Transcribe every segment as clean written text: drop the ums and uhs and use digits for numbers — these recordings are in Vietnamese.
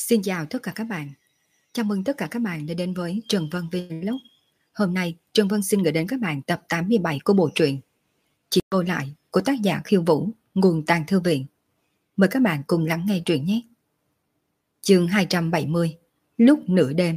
Xin chào tất cả các bạn. Chào mừng tất cả các bạn đã đến với Trần Vân Vlog. Hôm nay Trần Vân xin gửi đến các bạn tập 87 của bộ truyện Chị cô lại của tác giả Khiêu Vũ, nguồn Tàng Thư Viện. Mời các bạn cùng lắng nghe truyện nhé. Chương 270, lúc nửa đêm.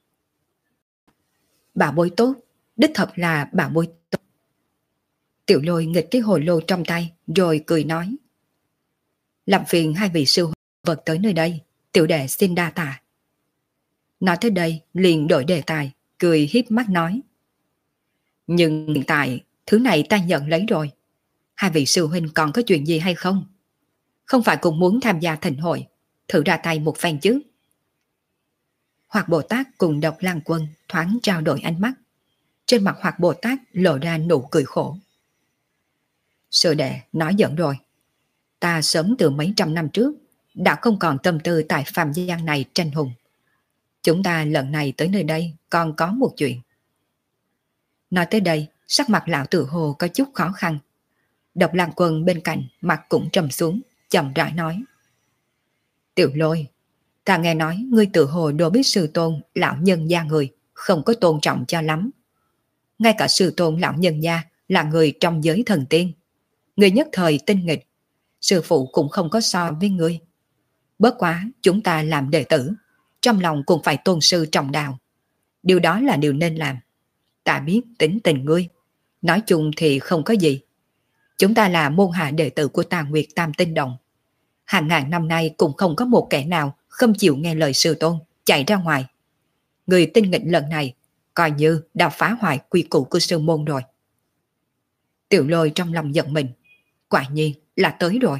Bảo bối tốt, đích thật là bảo bối tốt. Tiểu Lôi nghịch cái hồ lô trong tay rồi cười nói: làm phiền hai vị sư vật tới nơi đây, tiểu đệ xin đa tạ. Nói tới đây liền đổi đề tài, cười hiếp mắt nói: nhưng hiện tại thứ này ta nhận lấy rồi. Hai vị sư huynh còn có chuyện gì hay không? Không phải cũng muốn tham gia thịnh hội, thử ra tay một phen chứ? Hoạt Bồ Tát cùng Độc Lang Quân thoáng trao đổi ánh mắt. Trên mặt Hoạt Bồ Tát lộ ra nụ cười khổ. Sư đệ nói giỡn rồi. Ta sớm từ mấy trăm năm trước đã không còn tâm tư tại phàm gian này tranh hùng. Chúng ta lần này tới nơi đây còn có một chuyện. Nói tới đây, sắc mặt lão tự hồ có chút khó khăn. Độc Lang Quân bên cạnh mặt cũng trầm xuống, chậm rãi nói: Tiểu Lôi, ta nghe nói ngươi tự hồ đối với sư tôn lão nhân gia người không có tôn trọng cho lắm. Ngay cả sư tôn lão nhân gia là người trong giới thần tiên. Ngươi nhất thời tinh nghịch, sư phụ cũng không có so với ngươi. Bất quá chúng ta làm đệ tử, trong lòng cũng phải tôn sư trọng đạo. Điều đó là điều nên làm. Ta biết tính tình ngươi, nói chung thì không có gì. Chúng ta là môn hạ đệ tử của Tà Nguyệt Tam Tinh Động. Hàng ngàn năm nay cũng không có một kẻ nào không chịu nghe lời sư tôn, chạy ra ngoài. Người tinh nghịch lần này coi như đã phá hoại quy củ của sư môn rồi. Tiểu Lôi trong lòng giận mình, quả nhiên là tới rồi.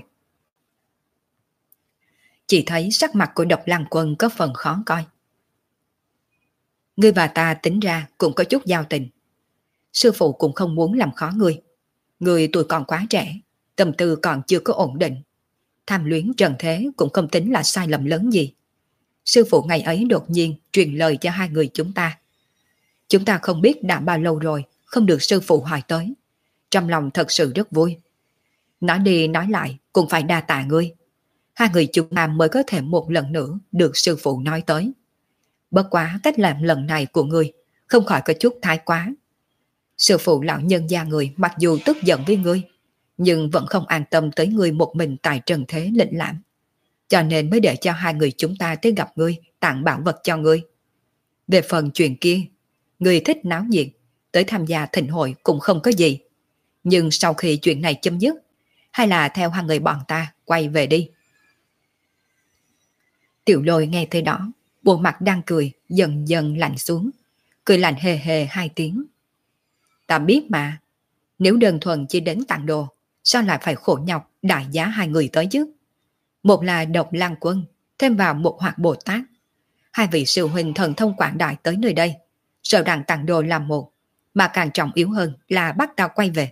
Chỉ thấy sắc mặt của Độc Lang Quân có phần khó coi. Ngươi và ta tính ra cũng có chút giao tình. Sư phụ cũng không muốn làm khó ngươi. Ngươi tuổi còn quá trẻ, tâm tư còn chưa có ổn định. Tham luyến trần thế cũng không tính là sai lầm lớn gì. Sư phụ ngày ấy đột nhiên truyền lời cho hai người chúng ta. Chúng ta không biết đã bao lâu rồi không được sư phụ hỏi tới. Trong lòng thật sự rất vui. Nói đi nói lại cũng phải đa tạ ngươi. Hai người chúng ta mới có thể một lần nữa được sư phụ nói tới. Bất quá cách làm lần này của ngươi không khỏi có chút thái quá. Sư phụ lão nhân gia người mặc dù tức giận với ngươi, nhưng vẫn không an tâm tới ngươi một mình tại trần thế lĩnh lãm. Cho nên mới để cho hai người chúng ta tới gặp ngươi, tặng bảo vật cho ngươi. Về phần chuyện kia, ngươi thích náo nhiệt, tới tham gia thịnh hội cũng không có gì. Nhưng sau khi chuyện này chấm dứt, hay là theo hai người bọn ta quay về đi. Tiểu Lôi nghe thế đó, bộ mặt đang cười dần dần lạnh xuống, cười lạnh hề hề hai tiếng. Ta biết mà, nếu đơn thuần chỉ đến tặng đồ, sao lại phải khổ nhọc đại giá hai người tới chứ? Một là Độc Lang Quân, thêm vào một Hoạt Bồ Tát. Hai vị sư huynh thần thông quảng đại tới nơi đây, sợ rằng tặng đồ làm một, mà càng trọng yếu hơn là bắt ta quay về.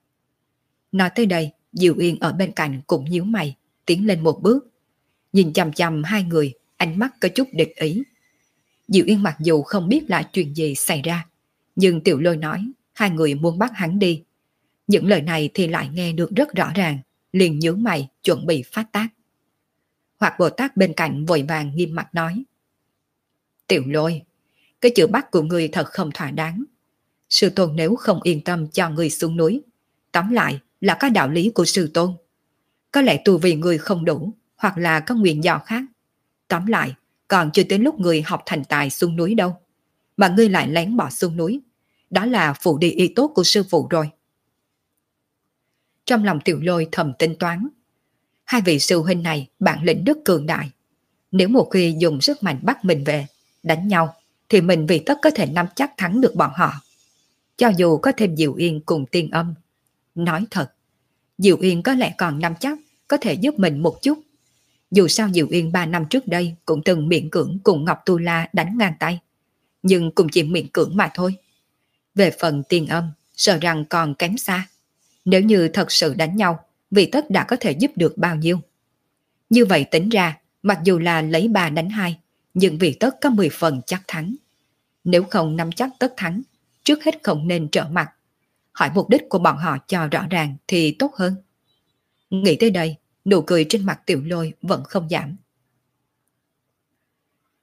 Nói tới đây, Diệu Yên ở bên cạnh cũng nhíu mày, tiến lên một bước, nhìn chằm chằm hai người, ánh mắt có chút địch ý. Diệu Yên mặc dù không biết là chuyện gì xảy ra, nhưng Tiểu Lôi nói hai người muốn bắt hắn đi. Những lời này thì lại nghe được rất rõ ràng, liền nhướng mày chuẩn bị phát tác. Hoạt Bồ Tát bên cạnh vội vàng nghiêm mặt nói: Tiểu Lôi, cái chữ bắt của người thật không thỏa đáng. Sư tôn nếu không yên tâm cho người xuống núi, tóm lại là có đạo lý của sư tôn. Có lẽ tu vi người không đủ, hoặc là có nguyên do khác. Tóm lại, còn chưa tới lúc người học thành tài xuống núi đâu. Mà ngươi lại lén bỏ xuống núi. Đó là phụ đi ý tốt của sư phụ rồi. Trong lòng Tiểu Lôi thầm tính toán. Hai vị sư huynh này bản lĩnh rất cường đại. Nếu một khi dùng sức mạnh bắt mình về, đánh nhau, thì mình vì tất có thể nắm chắc thắng được bọn họ. Cho dù có thêm Diệu Yên cùng Tiên Âm. Nói thật, Diệu Yên có lẽ còn nắm chắc có thể giúp mình một chút. Dù sao Diệu Yên 3 năm trước đây cũng từng miễn cưỡng cùng Ngọc Tu La đánh ngang tay. Nhưng cũng chỉ miễn cưỡng mà thôi. Về phần Tiên Âm, sợ rằng còn kém xa. Nếu như thật sự đánh nhau, vị tất đã có thể giúp được bao nhiêu. Như vậy tính ra, mặc dù là lấy 3 đánh 2, nhưng vị tất có 10 phần chắc thắng. Nếu không nắm chắc tất thắng, trước hết không nên trở mặt. Hỏi mục đích của bọn họ cho rõ ràng thì tốt hơn. Nghĩ tới đây, nụ cười trên mặt Tiểu Lôi vẫn không giảm.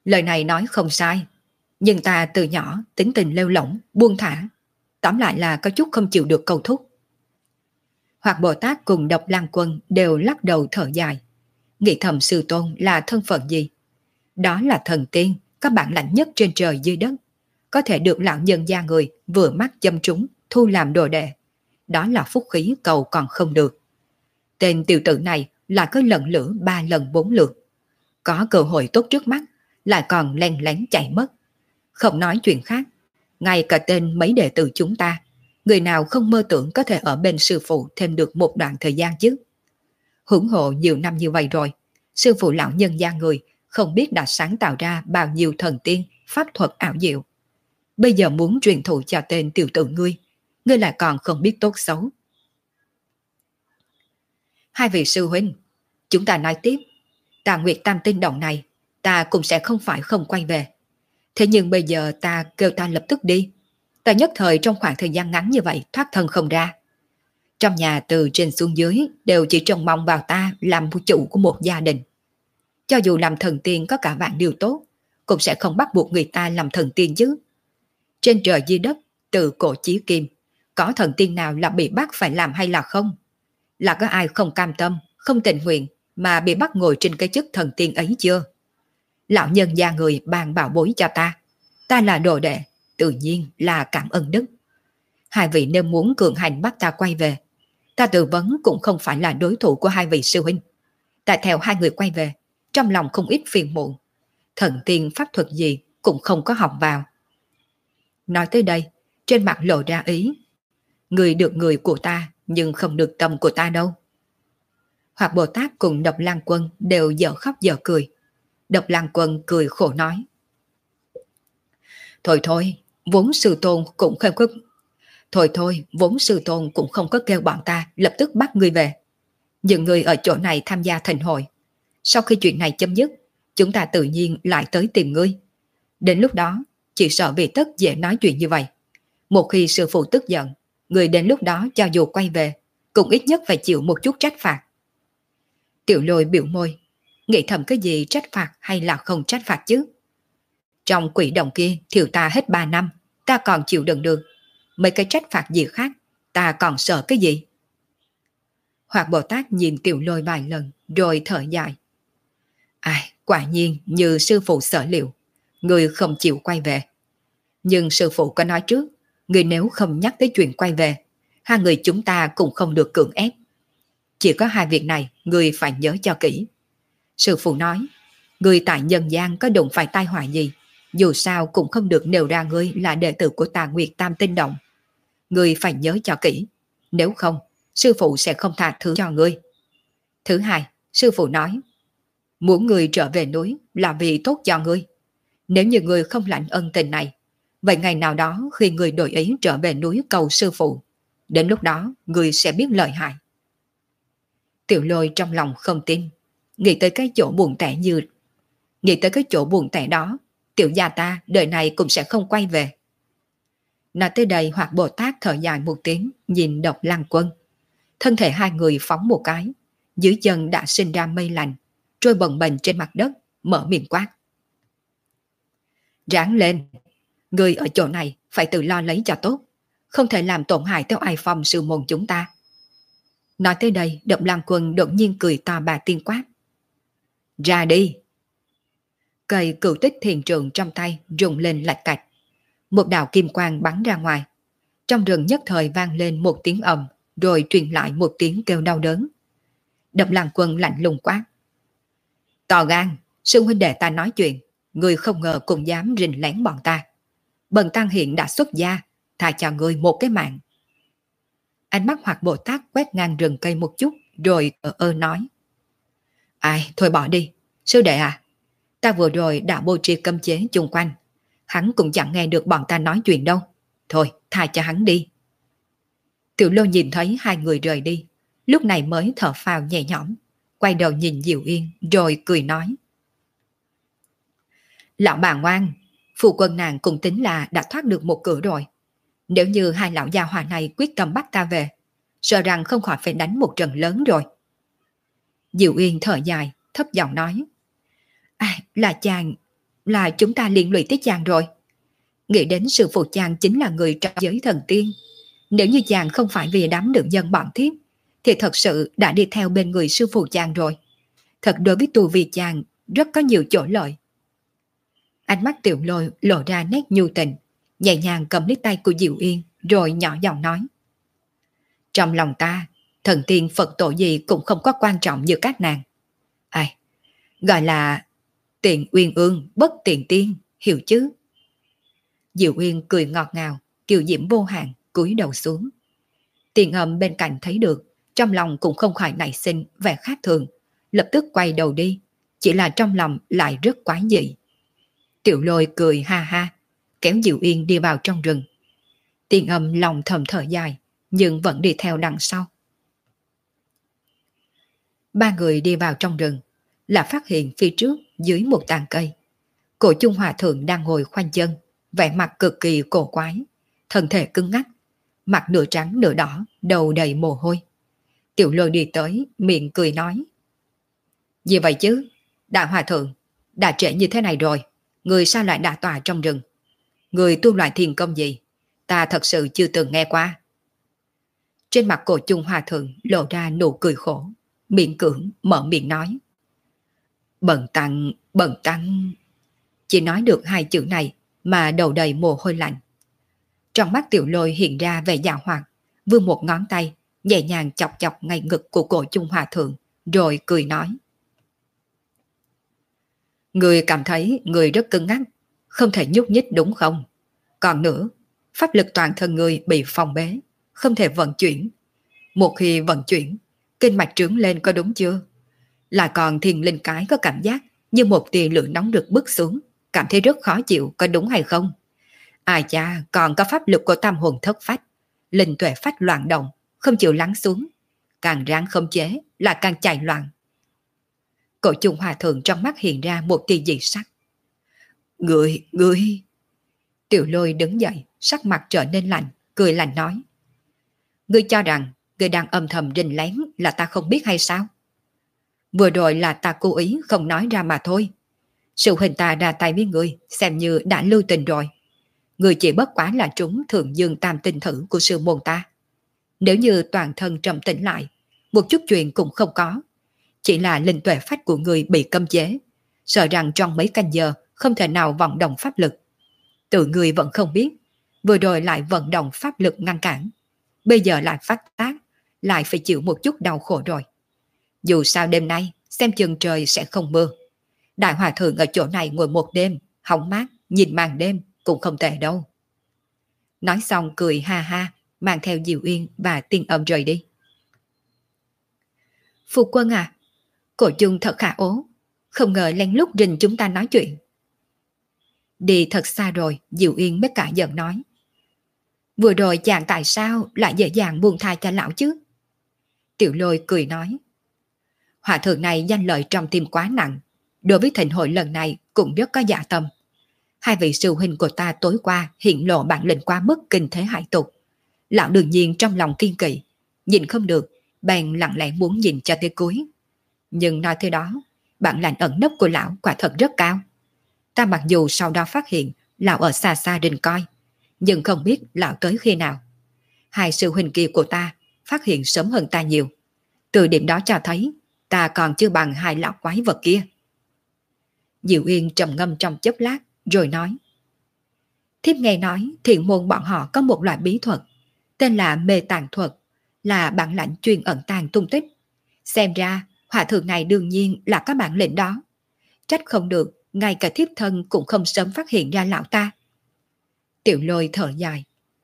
Lời này nói không sai, nhưng ta từ nhỏ tính tình lêu lỏng, buông thả, tóm lại là có chút không chịu được cầu thúc. Hoặc Bồ Tát cùng Độc Lang Quân đều lắc đầu thở dài, nghĩ thầm sư tôn là thân phận gì? Đó là thần tiên, có bản lãnh nhất trên trời dưới đất, có thể được lão nhân gia người vừa mắt châm trúng, thu làm đồ đệ. Đó là phúc khí cầu còn không được. Tên tiểu tử này lại có lần lửa 3 lần 4 lượt. Có cơ hội tốt trước mắt, lại còn len lén chạy mất. Không nói chuyện khác, ngay cả tên mấy đệ tử chúng ta, người nào không mơ tưởng có thể ở bên sư phụ thêm được một đoạn thời gian chứ. Hưởng hộ nhiều năm như vậy rồi, sư phụ lão nhân gia người không biết đã sáng tạo ra bao nhiêu thần tiên, pháp thuật ảo diệu. Bây giờ muốn truyền thụ cho tên tiểu tử ngươi lại còn không biết tốt xấu. Hai vị sư huynh, chúng ta nói tiếp. Tà Nguyệt Tam Tinh Động này, ta cũng sẽ không phải không quay về. Thế nhưng bây giờ ta kêu ta lập tức đi. Ta nhất thời trong khoảng thời gian ngắn như vậy thoát thân không ra. Trong nhà từ trên xuống dưới đều chỉ trông mong vào ta làm chủ của một gia đình. Cho dù làm thần tiên có cả vạn điều tốt, cũng sẽ không bắt buộc người ta làm thần tiên chứ. Trên trời dưới đất, từ cổ chí kim, có thần tiên nào là bị bắt phải làm hay là không? Là có ai không cam tâm, không tình nguyện mà bị bắt ngồi trên cái chức thần tiên ấy chưa? Lão nhân gia người ban bảo bối cho ta là đồ đệ, tự nhiên là cảm ơn đức. Hai vị nếu muốn cường hành bắt ta quay về, ta tư vấn cũng không phải là đối thủ của hai vị sư huynh. Ta theo hai người quay về, trong lòng không ít phiền muộn. Thần tiên pháp thuật gì cũng không có học vào. Nói tới đây, trên mặt lộ ra ý. Người được người của ta, nhưng không được tâm của ta đâu. Hoặc Bồ Tát cùng Độc Lang Quân đều dở khóc dở cười. Độc Lang Quân cười khổ nói. Thôi, vốn sư tôn cũng không có... vốn sư tôn cũng không có kêu bọn ta lập tức bắt ngươi về. Những người ở chỗ này tham gia thịnh hội. Sau khi chuyện này chấm dứt, chúng ta tự nhiên lại tới tìm ngươi. Đến lúc đó, chỉ sợ vì tất dễ nói chuyện như vậy. Một khi sư phụ tức giận, người đến lúc đó cho dù quay về, cũng ít nhất phải chịu một chút trách phạt. Tiểu Lôi biểu môi, nghĩ thầm cái gì trách phạt hay là không trách phạt chứ. Trong quỷ đồng kia thiêu ta hết 3 năm, ta còn chịu đựng được. Mấy cái trách phạt gì khác, ta còn sợ cái gì? Hoặc Bồ Tát nhìn Tiểu Lôi vài lần, rồi thở dài. Ai, quả nhiên như sư phụ sở liệu, người không chịu quay về. Nhưng sư phụ có nói trước, người nếu không nhắc tới chuyện quay về, hai người chúng ta cũng không được cưỡng ép. Chỉ có hai việc này người phải nhớ cho kỹ. Sư phụ nói, người tại nhân gian có đụng phải tai họa gì, dù sao cũng không được nêu ra ngươi là đệ tử của Tà Nguyệt Tam Tinh Động. Ngươi phải nhớ cho kỹ, nếu không, sư phụ sẽ không tha thứ cho ngươi. Thứ hai, sư phụ nói, muốn ngươi trở về núi là vì tốt cho ngươi. Nếu như ngươi không lãnh ân tình này, vậy ngày nào đó khi ngươi đổi ý trở về núi cầu sư phụ, đến lúc đó ngươi sẽ biết lợi hại. Tiểu Lôi trong lòng không tin, nghĩ tới cái chỗ buồn tẻ đó, tiểu gia ta đời này cũng sẽ không quay về. Nói tới đây Hoặc Bồ Tát thở dài một tiếng, nhìn Độc Lang Quân. Thân thể hai người phóng một cái, dưới chân đã sinh ra mây lạnh, trôi bồng bềnh trên mặt đất, mở miệng quát. Ráng lên, người ở chỗ này phải tự lo lấy cho tốt, không thể làm tổn hại tới ai phong sư môn chúng ta. Nói tới đây, Độc Lang Quân đột nhiên cười to bà tiên quát. Ra đi! Cây cửu tích thiền trường trong tay rung lên lạch cạch. Một đạo kim quang bắn ra ngoài. Trong rừng nhất thời vang lên một tiếng ầm, rồi truyền lại một tiếng kêu đau đớn. Độc Lang Quân lạnh lùng quát. To gan, sư huynh đệ ta nói chuyện, người không ngờ cũng dám rình lén bọn ta. Bần tăng hiện đã xuất gia, tha cho người một cái mạng. Ánh mắt Hoặc Bồ Tát quét ngang rừng cây một chút, rồi nói. Ai, thôi bỏ đi, sư đệ à, ta vừa rồi đã bố trí cấm chế chung quanh, hắn cũng chẳng nghe được bọn ta nói chuyện đâu. Thôi, tha cho hắn đi. Tiểu Lô nhìn thấy hai người rời đi, lúc này mới thở phào nhẹ nhõm, quay đầu nhìn Diệu Yên rồi cười nói. Lão bà ngoan, phụ quân nàng cũng tính là đã thoát được một cửa rồi. Nếu như hai lão gia hỏa này quyết tâm bắt ta về, sợ rằng không khỏi phải đánh một trận lớn rồi. Diệu Yên thở dài, thấp giọng nói. Là là chúng ta liên lụy tới chàng rồi. Nghĩ đến sư phụ chàng chính là người trong giới thần tiên. Nếu như chàng không phải vì đám nữ nhân bọn thiếp, thì thật sự đã đi theo bên người sư phụ chàng rồi. Thật đối với tu vi chàng rất có nhiều chỗ lợi. Ánh mắt Tiểu Lôi lộ ra nét nhu tình, nhẹ nhàng cầm lấy tay của Diệu Yên rồi nhỏ giọng nói. Trong lòng ta, thần tiên Phật tổ gì cũng không có quan trọng như các nàng. Ai, gọi là tiện uyên ương bất tiện tiên, hiểu chứ? Diệu Uyên cười ngọt ngào, kiều diễm vô hạn, cúi đầu xuống. Tiền Âm bên cạnh thấy được, trong lòng cũng không khỏi nảy sinh vẻ khác thường, lập tức quay đầu đi, chỉ là trong lòng lại rất quái dị. Tiểu Lôi cười ha ha, kéo Diệu Uyên đi vào trong rừng. Tiền Âm lòng thầm thở dài, nhưng vẫn đi theo đằng sau. Ba người đi vào trong rừng, là phát hiện phía trước dưới một tàn cây. Cổ Chung Hòa Thượng đang ngồi khoanh chân, vẻ mặt cực kỳ cổ quái, thân thể cứng ngắc, mặt nửa trắng nửa đỏ, đầu đầy mồ hôi. Tiểu Lôi đi tới, miệng cười nói. Gì vậy chứ? Đại Hòa Thượng, đã trễ như thế này rồi, người sao lại đả tọa trong rừng? Người tu loại thiền công gì? Ta thật sự chưa từng nghe qua. Trên mặt Cổ Chung Hòa Thượng lộ ra nụ cười khổ, miệng cưỡng mở miệng nói. Bần tăng. Chỉ nói được hai chữ này mà đầu đầy mồ hôi lạnh. Trong mắt Tiểu Lôi hiện ra vẻ dạo hoạt, vươn một ngón tay, nhẹ nhàng chọc chọc ngay ngực của Cổ Chung Hòa Thượng, rồi cười nói. Người cảm thấy người rất cứng ngắc, không thể nhúc nhích đúng không? Còn nữa, pháp lực toàn thân người bị phong bế, không thể vận chuyển. Một khi vận chuyển, kinh mạch trướng lên có đúng chưa? Lại còn Thiên Linh Cái có cảm giác như một tia lửa nóng rực bức xuống, cảm thấy rất khó chịu, có đúng hay không? Ai cha, còn có pháp lực của tam hồn thất phách, linh tuệ phách loạn động, không chịu lắng xuống, càng ráng không chế là càng chạy loạn. Cổ Chung Hòa Thượng trong mắt hiện ra một tia dị sắc. Người. Tiểu Lôi đứng dậy, sắc mặt trở nên lạnh, cười lạnh nói. Ngươi cho rằng ngươi đang âm thầm rình lén là ta không biết hay sao? Vừa rồi là ta cố ý không nói ra mà thôi. Sự hình ta ra tay với ngươi xem như đã lưu tình rồi. Ngươi chỉ bất quá là trúng thượng dương tam tinh thử của sư môn ta. Nếu như toàn thân trầm tĩnh lại, một chút chuyện cũng không có. Chỉ là linh tuệ phách của ngươi bị cấm chế, sợ rằng trong mấy canh giờ không thể nào vận động pháp lực. Tự ngươi vẫn không biết, vừa rồi lại vận động pháp lực ngăn cản. Bây giờ lại phát tác, lại phải chịu một chút đau khổ rồi. Dù sao đêm nay, xem chừng trời sẽ không mưa. Đại Hòa Thượng ở chỗ này ngồi một đêm, hóng mát, nhìn màn đêm cũng không tệ đâu. Nói xong cười ha ha, mang theo Diệu Uyên và Tiên Âm rời đi. Phu quân à, Cổ Chung thật khả ố, không ngờ lén lút rình chúng ta nói chuyện. Đi thật xa rồi, Diệu Uyên mới cả giận nói. Vừa rồi chàng tại sao lại dễ dàng buông tha cho lão chứ? Tiểu Lôi cười nói. Hòa thượng này danh lợi trong tim quá nặng, đối với thịnh hội lần này cũng rất có dạ tâm. Hai vị sư huynh của ta tối qua hiện lộ bản lĩnh quá mức kinh thế hải tục. Lão đương nhiên trong lòng kiên kỵ, nhìn không được, bèn lặng lẽ muốn nhìn cho tới cuối. Nhưng nói thế đó, bản lãnh ẩn nấp của lão quả thật rất cao. Ta mặc dù sau đó phát hiện lão ở xa xa rình coi, nhưng không biết lão tới khi nào. Hai sư huynh kia của ta phát hiện sớm hơn ta nhiều. Từ điểm đó cho thấy ta còn chưa bằng hai lão quái vật kia. Diệu Yên trầm ngâm trong chốc lát rồi nói. Thiếp nghe nói thiện môn bọn họ có một loại bí thuật tên là mê tàng thuật, là bản lãnh chuyên ẩn tàng tung tích. Xem ra hòa thượng này đương nhiên là có bản lĩnh đó. Trách không được, ngay cả thiếp thân cũng không sớm phát hiện ra lão ta. Tiểu Lôi thở dài.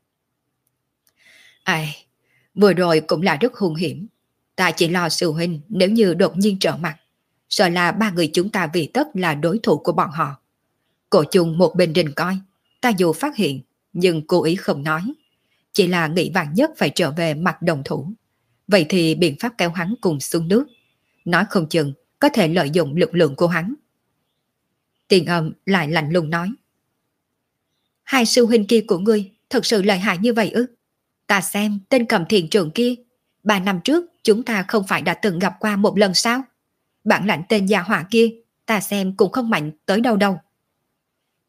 Ai, vừa rồi cũng là rất hung hiểm. Ta chỉ lo sư huynh nếu như đột nhiên trở mặt, sợ là ba người chúng ta vì tất là đối thủ của bọn họ. Cổ Chung một bên rình coi, ta dù phát hiện nhưng cố ý không nói, chỉ là nghĩ vạn nhất phải trở về mặt đồng thủ. Vậy thì biện pháp kéo hắn cùng xuống nước, nói không chừng có thể lợi dụng lực lượng của hắn. Tiền Âm lại lạnh lùng nói. Hai sư huynh kia của ngươi thật sự lợi hại như vậy ư? Ta xem tên cầm thiền trường kia, 3 năm trước chúng ta không phải đã từng gặp qua một lần sao? Bản lãnh tên gia hỏa kia, ta xem cũng không mạnh tới đâu đâu.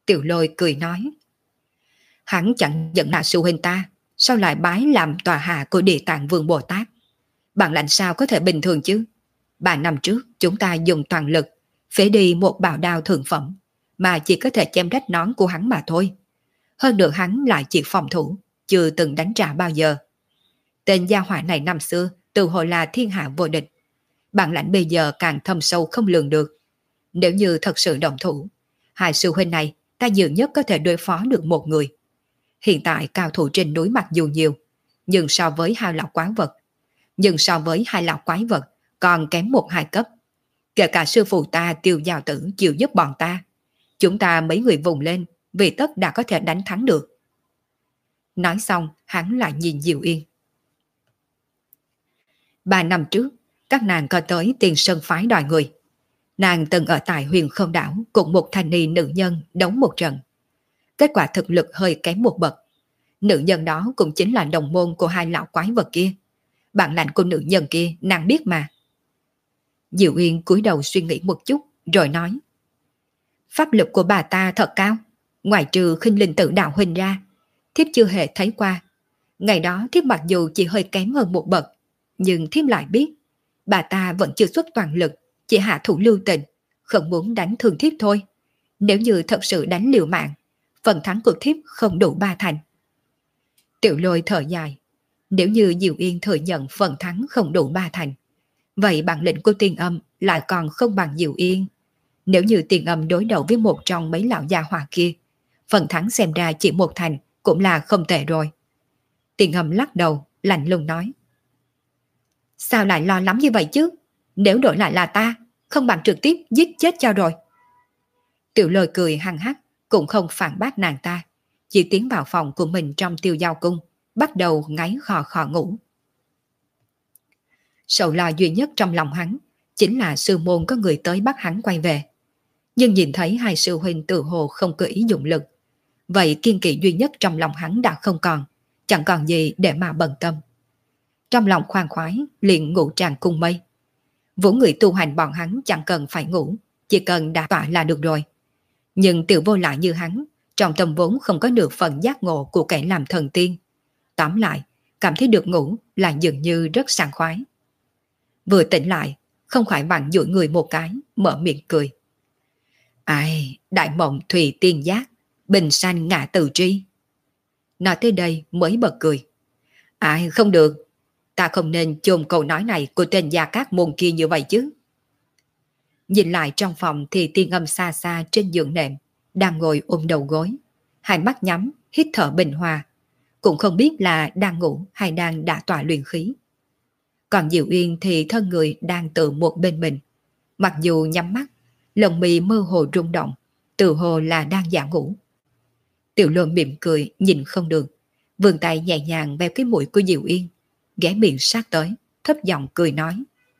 Tiểu Lôi cười nói. Hắn chẳng giận là sư huynh ta, sao lại bái làm tòa hạ của Địa Tạng Vương Bồ Tát? Bạn lạnh sao có thể bình thường chứ? 3 năm trước chúng ta dùng toàn lực phế đi một bảo đao thượng phẩm, mà chỉ có thể chém rách nón của hắn mà thôi. Hơn nữa hắn lại chỉ phòng thủ, chưa từng đánh trả bao giờ. Tên gia hỏa này năm xưa tự hồ là thiên hạ vô địch. Bản lãnh bây giờ càng thâm sâu không lường được. Nếu như thật sự động thủ, hai sư huynh này ta nhiều nhất có thể đối phó được một người. Hiện tại cao thủ trên núi mặc dù nhiều, nhưng so với hai lão quái vật còn kém 1-2 cấp. Kể cả sư phụ ta Tiêu Giao Tử chịu giúp bọn ta, chúng ta mấy người vùng lên vì tất đã có thể đánh thắng được. Nói xong hắn lại nhìn Diệu Yên. 3 năm trước các nàng có tới Tiền Sơn phái đòi người. Nàng từng ở tại Huyền Không Đảo cùng một thanh ni nữ nhân đấu một trận. Kết quả thực lực hơi kém một bậc. Nữ nhân đó cũng chính là đồng môn của hai lão quái vật kia. Bản lãnh của nữ nhân kia nàng biết mà. Diệu Yên cúi đầu suy nghĩ một chút rồi nói. Pháp lực của bà ta thật cao, ngoài trừ Khinh Linh Tử đạo huynh ra, thiếp chưa hề thấy qua. Ngày đó thiếp mặc dù chỉ hơi kém hơn một bậc, nhưng thiếp lại biết bà ta vẫn chưa xuất toàn lực, chỉ hạ thủ lưu tình, không muốn đánh thương thiếp thôi. Nếu như thật sự đánh liều mạng, phần thắng của thiếp không đủ 3 thành. Tiểu Lôi thở dài. Nếu như Diệu Yên thừa nhận phần thắng không đủ 3 thành, vậy bản lĩnh của Tiên Âm lại còn không bằng Diệu Yên. Nếu như Tiên Âm đối đầu với một trong mấy lão gia hỏa kia, phần thắng xem ra chỉ 1 thành cũng là không tệ rồi. Tiên Âm lắc đầu, lạnh lùng nói. Sao lại lo lắm như vậy chứ? Nếu đổi lại là ta, không bằng trực tiếp giết chết cho rồi. Tiểu Lôi cười hăng hắc, cũng không phản bác nàng ta, chỉ tiến vào phòng của mình trong Tiêu Giao Cung, bắt đầu ngáy khò khò ngủ. Sầu lo duy nhất trong lòng hắn chính là sư môn có người tới bắt hắn quay về. Nhưng nhìn thấy hai sư huynh tự hồ không có ý dụng lực, vậy kiên kỵ duy nhất trong lòng hắn đã không còn, chẳng còn gì để mà bận tâm. Trong lòng khoan khoái liền ngủ tràn cung mây. Vốn người tu hành bọn hắn chẳng cần phải ngủ, chỉ cần đả tọa là được rồi. Nhưng Tiểu Vô lại như hắn, trong tâm vốn không có được phần giác ngộ của kẻ làm thần tiên. Tóm lại, cảm thấy được ngủ là dường như rất sảng khoái. Vừa tỉnh lại, không khỏi vặn duỗi người một cái, mở miệng cười. Ai, đại mộng thùy tiên giác, bình sanh ngã từ tri. Nói tới đây mới bật cười. Ai, không được, ta không nên chôn câu nói này của tên Gia Cát môn kia như vậy chứ. Nhìn lại trong phòng thì Tiên Âm xa xa trên giường nệm, đang ngồi ôm đầu gối, hai mắt nhắm, hít thở bình hòa, cũng không biết là đang ngủ hay đang đả tọa luyện khí. Còn Diệu Yên thì thân người đang tự một bên mình, mặc dù nhắm mắt, lồng mi mơ hồ rung động, tự hồ là đang giả ngủ. Tiểu Lôi mỉm cười nhìn không được, vươn tay nhẹ nhàng véo cái mũi của Diệu Yên, ghé miệng sát tới, thấp giọng cười nói.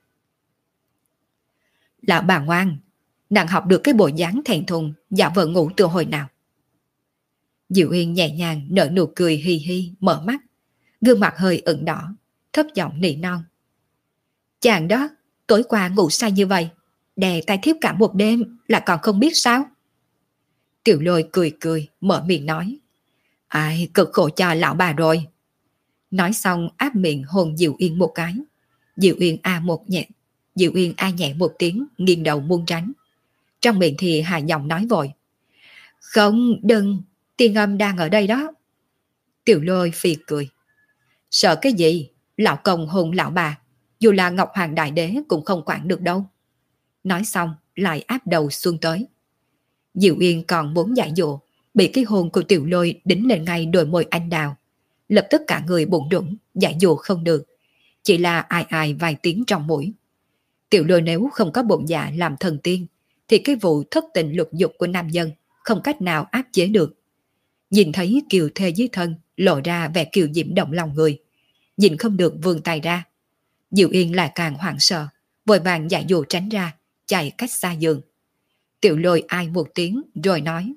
Lão bà ngoan, nàng học được cái bộ dáng thẹn thùng giả vờ ngủ từ hồi nào? Diệu Yên nhẹ nhàng nở nụ cười hi hi, mở mắt, gương mặt hơi ửng đỏ, thấp giọng nỉ non. Chàng đó, tối qua ngủ say như vậy, đè tay thiếp cả một đêm là còn không biết sao? Tiểu Lôi cười cười, mở miệng nói. Ai, cực khổ cho lão bà rồi. Nói xong áp miệng hôn Diệu Yên một cái. Diệu Yên a nhẹ một tiếng, nghiêng đầu muốn tránh. Trong miệng thì hạ giọng nói vội. Không, đừng, Tiên Âm đang ở đây đó. Tiểu Lôi phì cười. Sợ cái gì, lão công hôn lão bà, dù là Ngọc Hoàng Đại Đế cũng không quản được đâu. Nói xong lại áp đầu xuông tới. Diệu Yên còn muốn giải dụ, bị cái hôn của Tiểu Lôi đính lên ngay đôi môi anh đào. Lập tức cả người bụng rủng, giải dụ không được, chỉ là ai ai vài tiếng trong mũi. Tiểu Lôi nếu không có bụng dạ làm thần tiên, thì cái vụ thất tình lục dục của nam nhân không cách nào áp chế được. Nhìn thấy kiều thê dưới thân lộ ra vẻ kiều diễm động lòng người, nhìn không được vươn tay ra. Diệu Yên lại càng hoảng sợ, vội vàng giải dụ tránh ra, chạy cách xa giường. Tiểu Lôi ai một tiếng rồi nói.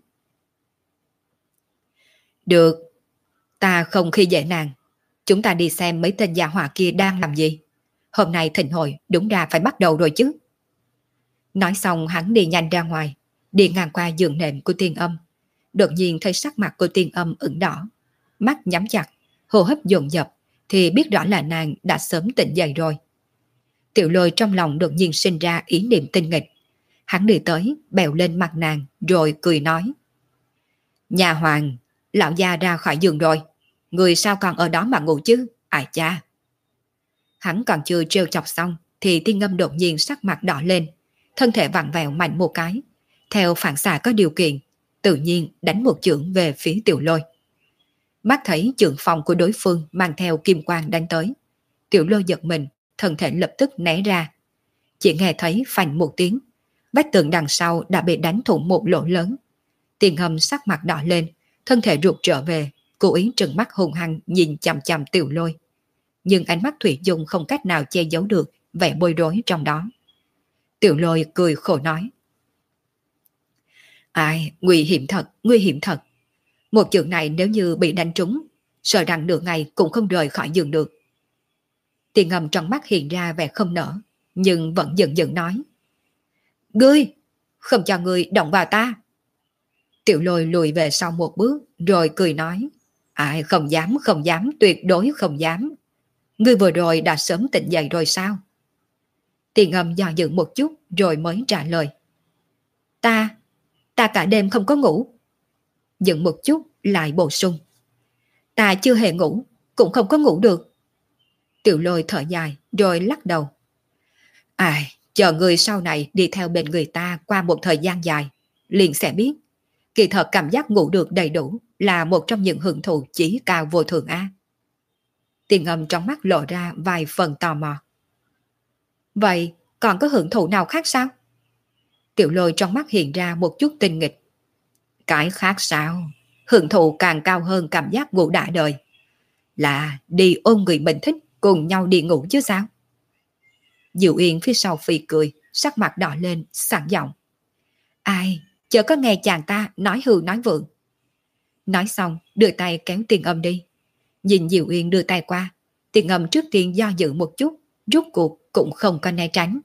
Được, ta không khi dễ nàng. Chúng ta đi xem mấy tên gia hỏa kia đang làm gì. Hôm nay thịnh hội đúng ra phải bắt đầu rồi chứ. Nói xong hắn đi nhanh ra ngoài, đi ngang qua giường nệm của Tiên Âm. đột nhiên thấy sắc mặt của Tiên Âm ửng đỏ, mắt nhắm chặt, hô hấp dồn dập, thì biết rõ là nàng đã sớm tỉnh dậy rồi. Tiểu Lôi trong lòng đột nhiên sinh ra ý niệm tinh nghịch. Hắn đi tới, bèo lên mặt nàng, rồi cười nói. Nhà hoàng, lão gia ra khỏi giường rồi. Người sao còn ở đó mà ngủ chứ? Ai cha. Hắn còn chưa trêu chọc xong, thì Tiên Ngâm đột nhiên sắc mặt đỏ lên, thân thể vặn vẹo mạnh một cái. Theo phản xạ có điều kiện, tự nhiên đánh một chưởng về phía Tiểu Lôi. Mắt thấy chưởng phòng của đối phương mang theo kim quang đánh tới. Tiểu Lôi giật mình, thân thể lập tức né ra. Chỉ nghe thấy phành một tiếng, vách tường đằng sau đã bị đánh thủng một lỗ lớn. Tiền Hâm sắc mặt đỏ lên, thân thể rụt trở về, cố ý trừng mắt hung hăng nhìn chằm chằm Tiểu Lôi. Nhưng ánh mắt Thủy Dung không cách nào che giấu được vẻ bối rối trong đó. Tiểu Lôi cười khổ nói. Ai, nguy hiểm thật, nguy hiểm thật. Một chưởng này nếu như bị đánh trúng, sợ rằng nửa ngày cũng không rời khỏi giường được. Tiền Hâm trong mắt hiện ra vẻ không nở, nhưng vẫn giận giận nói. Ngươi, không cho ngươi động vào ta. Tiểu Lôi lùi về sau một bước, rồi cười nói. Ai, không dám, không dám, tuyệt đối không dám. Ngươi vừa rồi đã sớm tỉnh dậy rồi sao? Tiền Hâm do dự một chút, rồi mới trả lời. Ta cả đêm không có ngủ. Dừng một chút, lại bổ sung. Ta chưa hề ngủ, cũng không có ngủ được. Tiểu Lôi thở dài, rồi lắc đầu. Ai, chờ người sau này đi theo bên người ta qua một thời gian dài, liền sẽ biết. Kỳ thật cảm giác ngủ được đầy đủ là một trong những hưởng thụ chí cao vô thượng á. Tiền Hâm trong mắt lộ ra vài phần tò mò. Vậy còn có hưởng thụ nào khác sao? Tiểu Lôi trong mắt hiện ra một chút tinh nghịch. Cái khác sao? Hưởng thụ càng cao hơn cảm giác ngủ đã đời. Là đi ôm người mình thích cùng nhau đi ngủ chứ sao? Diệu Yên phía sau phì cười, sắc mặt đỏ lên, sẵn giọng. Ai, chớ có nghe chàng ta nói hư nói vượng. Nói xong, đưa tay kéo Tiền Âm đi. Nhìn Diệu Yên đưa tay qua, Tiền Âm trước tiên do dự một chút, rút cuộc cũng không có né tránh.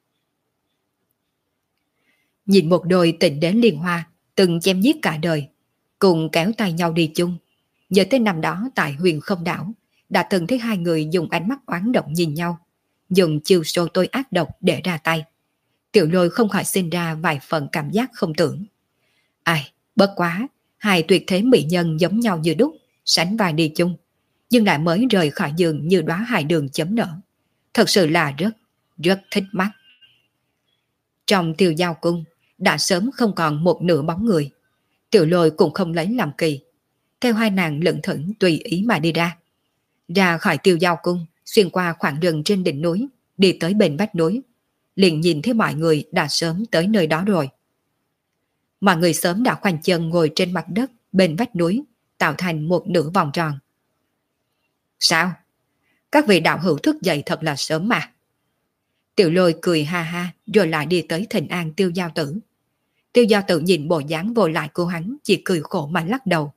Nhìn một đôi tình đến liên hoa, từng chém giết cả đời, cùng kéo tay nhau đi chung. Nhớ tới năm đó tại Huyền Không Đảo, đã từng thấy hai người dùng ánh mắt oán độc nhìn nhau, dùng chiêu số tôi ác độc để ra tay. Tiểu Lôi không khỏi sinh ra vài phần cảm giác không tưởng. Ai, bất quá, hai tuyệt thế mỹ nhân giống nhau như đúc, sánh vai đi chung, nhưng lại mới rời khỏi giường như đóa hài đường chấm nở. Thật sự là rất thích mắt. Trong Tiêu Giao Cung, đã sớm không còn một nửa bóng người. Tiểu Lôi cũng không lấy làm kỳ. Theo hai nàng lững thững tùy ý mà đi ra. Ra khỏi Tiêu Giao Cung, xuyên qua khoảng rừng trên đỉnh núi, đi tới bên vách núi. Liền nhìn thấy mọi người đã sớm tới nơi đó rồi. Mọi người sớm đã khoanh chân ngồi trên mặt đất bên vách núi, tạo thành một nửa vòng tròn. Sao? Các vị đạo hữu thức dậy thật là sớm mà. Tiểu Lôi cười ha ha, rồi lại đi tới thỉnh an Tiêu Giao Tử. Tiêu Giao Tử nhìn bộ dáng vô lại của hắn, chỉ cười khổ mà lắc đầu.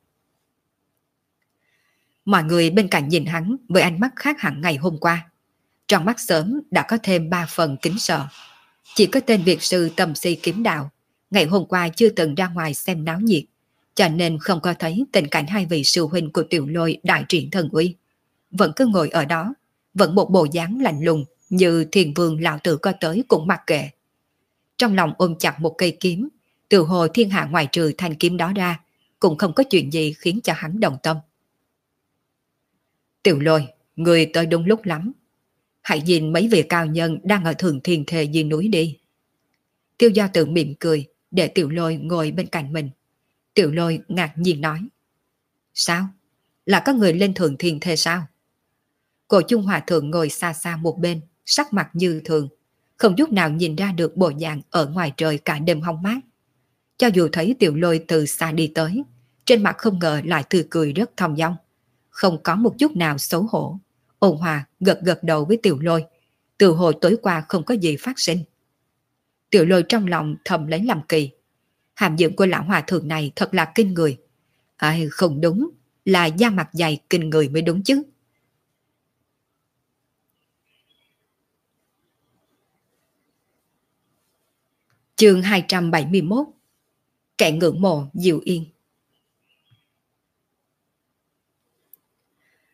Mọi người bên cạnh nhìn hắn với ánh mắt khác hẳn ngày hôm qua. Trong mắt sớm đã có thêm 3 phần kính sợ. Chỉ có tên Việt sư Tầm Si Kiếm Đạo ngày hôm qua chưa từng ra ngoài xem náo nhiệt, cho nên không có thấy tình cảnh hai vị sư huynh của Tiểu Lôi đại triển thần uy. Vẫn cứ ngồi ở đó, vẫn một bộ dáng lạnh lùng như Thiền Vương lão tử có tới cũng mặc kệ. Trong lòng ôm chặt một cây kiếm, từ hồ thiên hạ ngoài trừ thanh kiếm đó ra, cũng không có chuyện gì khiến cho hắn động tâm. Tiểu Lôi, người tới đúng lúc lắm. Hãy nhìn mấy vị cao nhân đang ở Thường Thiên Thề dưới núi đi. Tiêu Giao Tử mỉm cười, để Tiểu Lôi ngồi bên cạnh mình. Tiểu Lôi ngạc nhiên nói. Sao? Là có người lên Thường Thiên Thề sao? Cổ Chung Hòa Thượng ngồi xa xa một bên, sắc mặt như thường, không chút nào nhìn ra được bộ dạng ở ngoài trời cả đêm hong mát. Cho dù thấy Tiểu Lôi từ xa đi tới, trên mặt không ngờ lại tươi cười rất thong dong, không có một chút nào xấu hổ. Ôn hòa gật gật đầu với Tiểu Lôi, từ hồi tối qua không có gì phát sinh. Tiểu Lôi trong lòng thầm lấy làm kỳ. Hàm dưỡng của lão hòa thượng này thật là kinh người. Ai không đúng, là da mặt dày kinh người mới đúng chứ. Chương 271. Kẻ ngưỡng mộ Diệu Yên.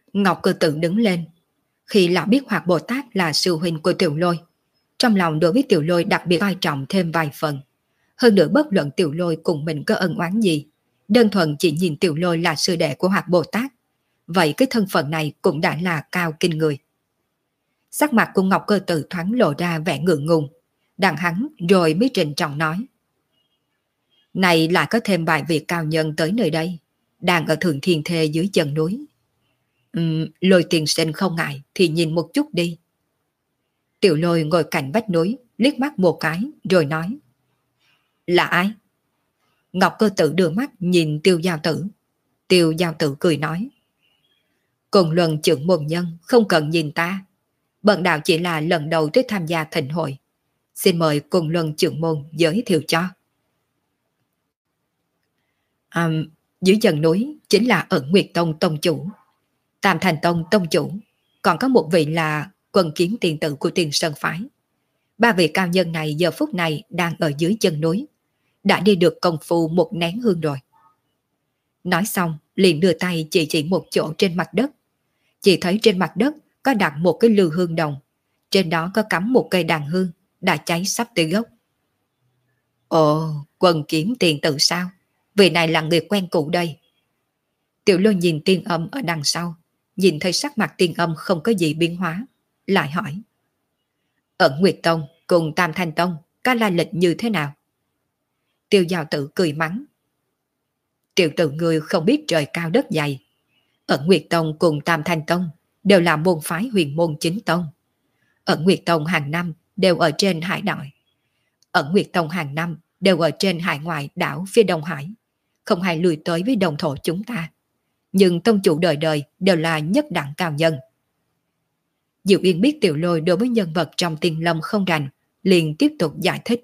Ngọc Cơ Tự đứng lên. Khi lão biết Hoạt Bồ Tát là sư huynh của Tiểu Lôi, trong lòng đối với Tiểu Lôi đặc biệt coi trọng thêm vài phần. Hơn nữa bất luận Tiểu Lôi cùng mình có ân oán gì, đơn thuần chỉ nhìn Tiểu Lôi là sư đệ của Hoạt Bồ Tát, vậy cái thân phận này cũng đã là cao kinh người. Sắc mặt của Ngọc Cơ Tự thoáng lộ ra vẻ ngượng ngùng, đằng hắn rồi mới trịnh trọng nói. Này lại có thêm vài vị cao nhân tới nơi đây, đang ở Thượng Thiên Thê dưới chân núi. Lôi tiền sinh không ngại thì nhìn một chút đi. Tiểu Lôi ngồi cạnh vách núi, liếc mắt một cái rồi nói. Là ai? Ngọc Cơ Tự đưa mắt nhìn Tiêu Giao Tử. Tiêu Giao Tử cười nói. Cùng luận trưởng môn nhân không cần nhìn ta. Bần đạo chỉ là lần đầu tới tham gia thịnh hội. Xin mời cùng luận trưởng môn giới thiệu cho. Dưới chân núi chính là Ẩn Nguyệt Tông Tông Chủ, Tam Thành Tông Tông Chủ, còn có một vị là Quân Kiến Tiền Tử của Tiền Sơn Phái. Ba vị cao nhân này giờ phút này đang ở dưới chân núi, đã đi được công phu một nén hương rồi. Nói xong liền đưa tay chỉ một chỗ trên mặt đất. Chỉ thấy trên mặt đất có đặt một cái lư hương đồng, trên đó có cắm một cây đàn hương đã cháy sắp tới gốc. Ồ, Quân Kiến Tiền Tử sao? Vị này là người quen cũ đây. Tiểu Lôi nhìn Tiên Âm ở đằng sau, nhìn thấy sắc mặt Tiên Âm không có gì biến hóa, lại hỏi. Ẩn Nguyệt Tông cùng Tam Thanh Tông có lai lịch như thế nào? Tiêu Giao Tử cười mắng. Tiểu tử người không biết trời cao đất dày. Ẩn Nguyệt Tông cùng Tam Thanh Tông đều là môn phái huyền môn chính tông. Ẩn Nguyệt Tông hàng năm đều ở trên hải đảo. Ẩn Nguyệt Tông hàng năm đều ở trên hải ngoại đảo phía Đông Hải, không hay lùi tới với đồng thổ chúng ta. Nhưng tông chủ đời đời đều là nhất đẳng cao nhân. Diệu Yên biết Tiểu Lôi đối với nhân vật trong Tiên Lâm không rành, liền tiếp tục giải thích.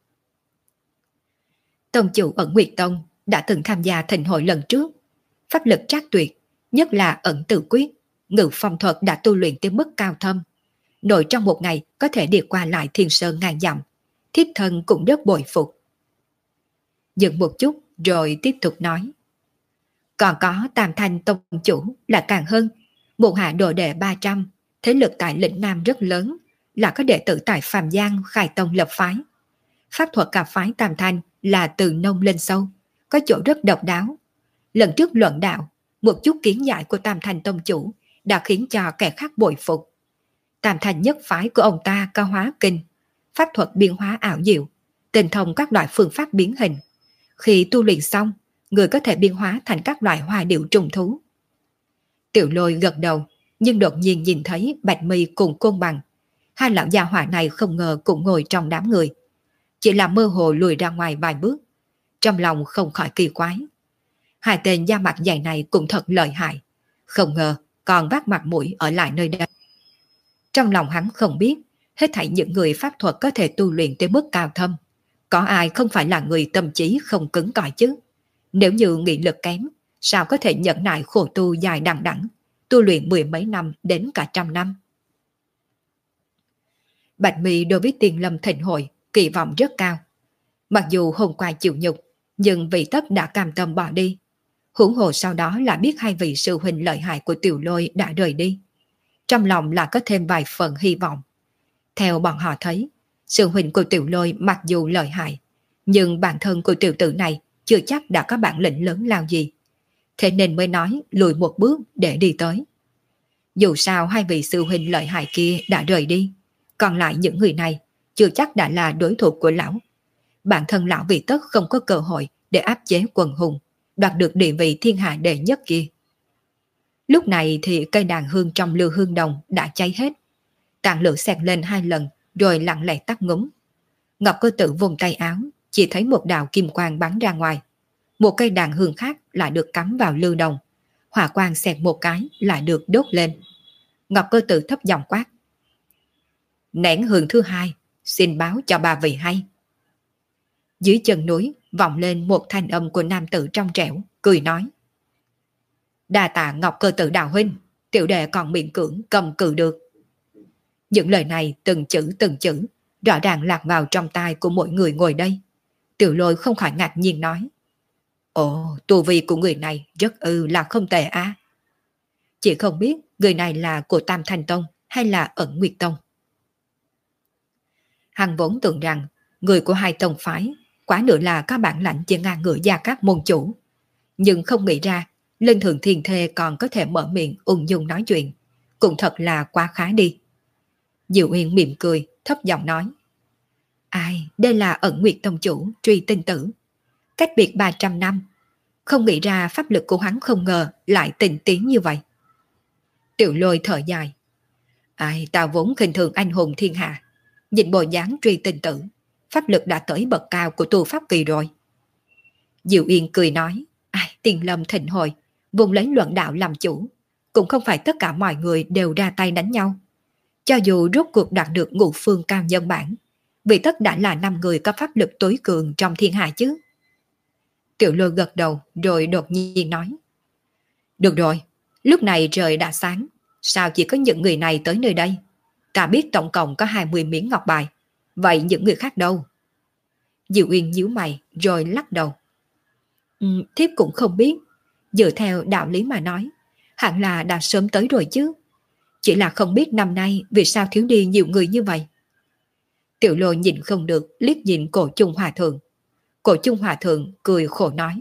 Tông chủ Ẩn Nguyệt Tông đã từng tham gia thịnh hội lần trước, pháp lực trác tuyệt, nhất là ẩn tự quyết, ngự phong thuật đã tu luyện tới mức cao thâm. Nội trong một ngày có thể đi qua lại thiên sơn ngàn dặm, thiếp thân cũng rất bội phục. Dừng một chút rồi tiếp tục nói. Còn có Tam Thanh Tông chủ là càng hơn, một hạ đồ đệ 300, thế lực tại lĩnh Nam rất lớn, là có đệ tử tại Phàm Giang khai tông lập phái. Pháp thuật cả phái Tam Thanh là từ nông lên sâu, có chỗ rất độc đáo. Lần trước luận đạo, một chút kiến giải của Tam Thanh Tông chủ đã khiến cho kẻ khác bội phục. Tam Thanh nhất phái của ông ta có hóa kinh, pháp thuật biến hóa ảo diệu, tinh thông các loại phương pháp biến hình. Khi tu luyện xong, người có thể biến hóa thành các loại hoa điệu trùng thú. Tiểu Lôi gật đầu, nhưng đột nhiên nhìn thấy Bạch Mi cùng Côn Bằng. Hai lão già hỏa này không ngờ cũng ngồi trong đám người. Chỉ là mơ hồ lùi ra ngoài vài bước. Trong lòng không khỏi kỳ quái. Hai tên da mặt dày này cũng thật lợi hại. Không ngờ còn vác mặt mũi ở lại nơi đây. Trong lòng hắn không biết, hết thảy những người pháp thuật có thể tu luyện tới mức cao thâm. Có ai không phải là người tâm trí không cứng cỏi chứ? Nếu như nghị lực kém, sao có thể nhẫn nại khổ tu dài đằng đẵng, tu luyện mười mấy năm đến cả trăm năm? Bạch Mi đối với Tiên Lâm thịnh hội kỳ vọng rất cao. Mặc dù hôm qua chịu nhục, nhưng vị tất đã cam tâm bỏ đi. Huống hồ sau đó là biết hai vị sư huynh lợi hại của Tiểu Lôi đã rời đi. Trong lòng là có thêm vài phần hy vọng. Theo bọn họ thấy, sư huynh của Tiểu Lôi mặc dù lợi hại, nhưng bản thân của tiểu tử này chưa chắc đã có bản lĩnh lớn lao gì. Thế nên mới nói lùi một bước để đi tới. Dù sao hai vị sư huynh lợi hại kia đã rời đi, còn lại những người này chưa chắc đã là đối thủ của lão. Bản thân lão vì tất không có cơ hội để áp chế quần hùng, đoạt được địa vị thiên hạ đệ nhất kia. Lúc này thì cây đàn hương trong lư hương đồng đã cháy hết. Tàn lửa xẹt lên 2 lần rồi lặng lẽ tắt ngúm. Ngọc Cơ Tự vùng tay áo, chỉ thấy một đạo kim quang bắn ra ngoài. Một cây đàn hương khác lại được cắm vào lư đồng. Hỏa quang xẹt một cái lại được đốt lên. Ngọc Cơ Tự thấp giọng quát. Nén hương thứ 2, xin báo cho ba vị hay. Dưới chân núi vọng lên một thanh âm của nam tử trong trẻo, cười nói. Đa tạ Ngọc Cơ Tự đạo huynh, tiểu đệ còn miễn cưỡng cầm cự được. Những lời này từng chữ rõ ràng lạc vào trong tai của mỗi người ngồi đây. Tiểu Lôi không khỏi ngạc nhiên nói. Ồ, tu vi của người này rất là không tệ á. Chỉ không biết người này là của Tam Thanh Tông hay là Ẩn Nguyệt Tông. Hắn vốn tưởng rằng người của hai tông phái quá nữa là các bản lãnh chỉ ngang ngửa gia các môn chủ. Nhưng không nghĩ ra Linh Thường Thiên Thê còn có thể mở miệng ung dung nói chuyện. Cũng thật là quá khá đi. Diệu Uyên mỉm cười, thấp giọng nói. Ai, đây là Ẩn Nguyệt Tông chủ Truy Tinh Tử. Cách biệt 300 năm. Không nghĩ ra pháp lực của hắn không ngờ lại tinh tiến như vậy. Tiểu Lôi thở dài. Ai, ta vốn khinh thường anh hùng thiên hạ. Nhìn bộ dáng Truy Tinh Tử, pháp lực đã tới bậc cao của tu pháp kỳ rồi. Diệu Yên cười nói. Ai, tiền lâm thịnh hồi, vùng lấy luận đạo làm chủ. Cũng không phải tất cả mọi người đều ra tay đánh nhau. Cho dù rốt cuộc đạt được ngũ phương cao nhân bản, vì tất đã là 5 người có pháp lực tối cường trong thiên hạ chứ. Tiểu Lôi gật đầu rồi đột nhiên nói. Được rồi, lúc này trời đã sáng, sao chỉ có những người này tới nơi đây? Ta biết tổng cộng có 20 miếng ngọc bài, vậy những người khác đâu? Diệu Uyên nhíu mày rồi lắc đầu. Thiếp cũng không biết, dựa theo đạo lý mà nói, hẳn là đã sớm tới rồi chứ. Chỉ là không biết năm nay vì sao thiếu đi nhiều người như vậy. Tiểu Lôi nhìn không được liếc nhìn Cổ Chung Hòa Thượng. Cổ Chung Hòa Thượng cười khổ nói.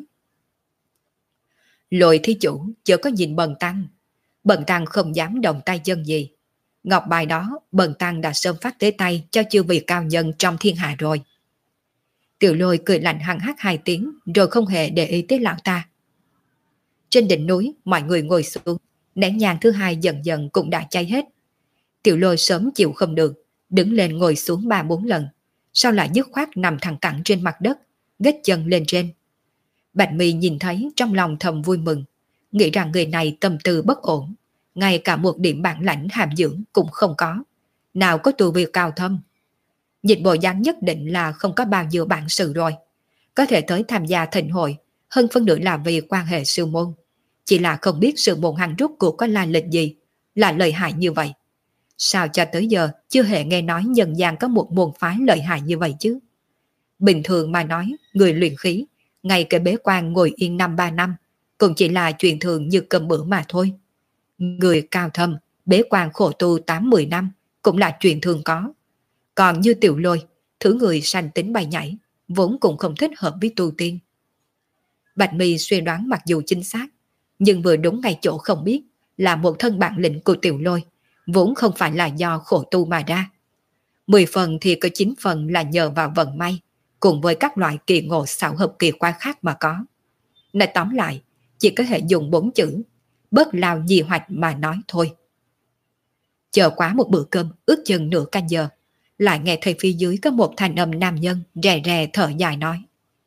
Lôi thí chủ chớ có nhìn Bần Tăng. Bần Tăng không dám động tay chân gì. Ngọc bài đó Bần Tăng đã sớm phát tới tay cho chư vị cao nhân trong thiên hạ rồi. Tiểu Lôi cười lạnh hăng hắc 2 tiếng rồi không hề để ý tới lão ta. Trên đỉnh núi mọi người ngồi xuống, nén nhang thứ 2 dần dần cũng đã cháy hết. Tiểu Lôi sớm chịu không được, đứng lên ngồi xuống 3-4 lần, sau lại dứt khoát nằm thẳng cẳng trên mặt đất, gết chân lên trên. Bạch Mi nhìn thấy trong lòng thầm vui mừng, nghĩ rằng người này tâm tư bất ổn, ngay cả một điểm bản lãnh hàm dưỡng cũng không có, nào có tu vi cao thâm. Nhìn bộ dáng nhất định là không có bao nhiêu bản sự rồi, có thể tới tham gia thịnh hội, hơn phân nửa là vì quan hệ sư môn. Chỉ là không biết sư môn hắn rốt cuộc có lai lịch gì, là lợi hại như vậy. Sao cho tới giờ chưa hề nghe nói nhân gian có một môn phái lợi hại như vậy chứ? Bình thường mà nói, người luyện khí, ngay cái bế quan ngồi yên 5-3 năm, cũng chỉ là chuyện thường như cơm bữa mà thôi. Người cao thâm, bế quan khổ tu 8-10 năm, cũng là chuyện thường có. Còn như Tiểu Lôi, thứ người sanh tính bay nhảy, vốn cũng không thích hợp với tu tiên. Bạch Mi suy đoán mặc dù chính xác, nhưng vừa đúng ngay chỗ không biết là một thân bản lĩnh của Tiểu Lôi, vốn không phải là do khổ tu mà ra. 10 phần thì có 9 phần là nhờ vào vận may, cùng với các loại kỳ ngộ xảo hợp kỳ quái khác mà có. Nói tóm lại, chỉ có thể dùng 4 chữ, bớt lao nhì hoạch mà nói thôi. Chờ quá một bữa cơm, ước chừng nửa canh giờ, lại nghe thấy phía dưới có một thanh âm nam nhân rè rè thở dài nói.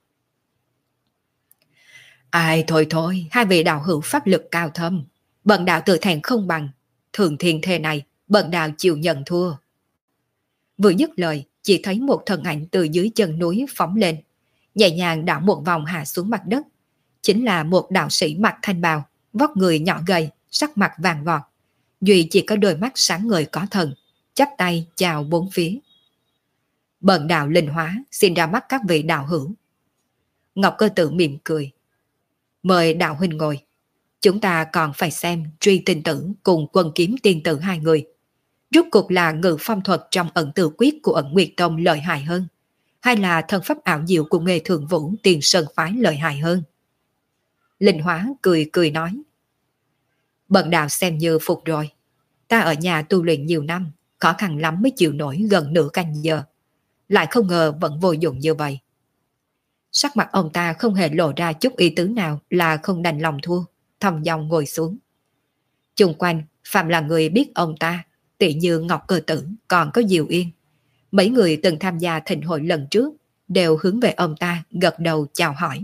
Ai thôi thôi, 2 vị đạo hữu pháp lực cao thâm, bần đạo tự thẹn không bằng, thường thiên thế này, bần đạo chịu nhận thua. Vừa dứt lời, chỉ thấy một thân ảnh từ dưới chân núi phóng lên, nhẹ nhàng đảo một vòng hạ xuống mặt đất. Chính là một đạo sĩ mặc thanh bào, vóc người nhỏ gầy, sắc mặt vàng vọt. Duy chỉ có đôi mắt sáng ngời có thần, chắp tay chào 4 phía. Bần đạo linh hóa, xin ra mắt các vị đạo hữu. Ngọc Cơ Tử mỉm cười. Mời đạo huynh ngồi. Chúng ta còn phải xem Truy Tinh Tử cùng Quân Kiếm Tiên Tử 2 người. Rốt cuộc là ngự phong thuật trong ẩn tự quyết của Ẩn Nguyệt Tông lợi hại hơn, hay là thần pháp ảo diệu của Nghê Thường Vũ Tiền Sơn Phái lợi hại hơn? Linh Hóa cười cười nói. Bần đạo xem như phục rồi. Ta ở nhà tu luyện nhiều năm, khó khăn lắm mới chịu nổi gần nửa canh giờ. Lại không ngờ vẫn vô dụng như vậy. Sắc mặt ông ta không hề lộ ra chút ý tứ nào là không đành lòng thua, thong dong ngồi xuống. Chung quanh, phạm là người biết ông ta, tỷ như Ngọc Cơ Tử, còn có Diệu Yên. Mấy người từng tham gia thịnh hội lần trước đều hướng về ông ta gật đầu chào hỏi.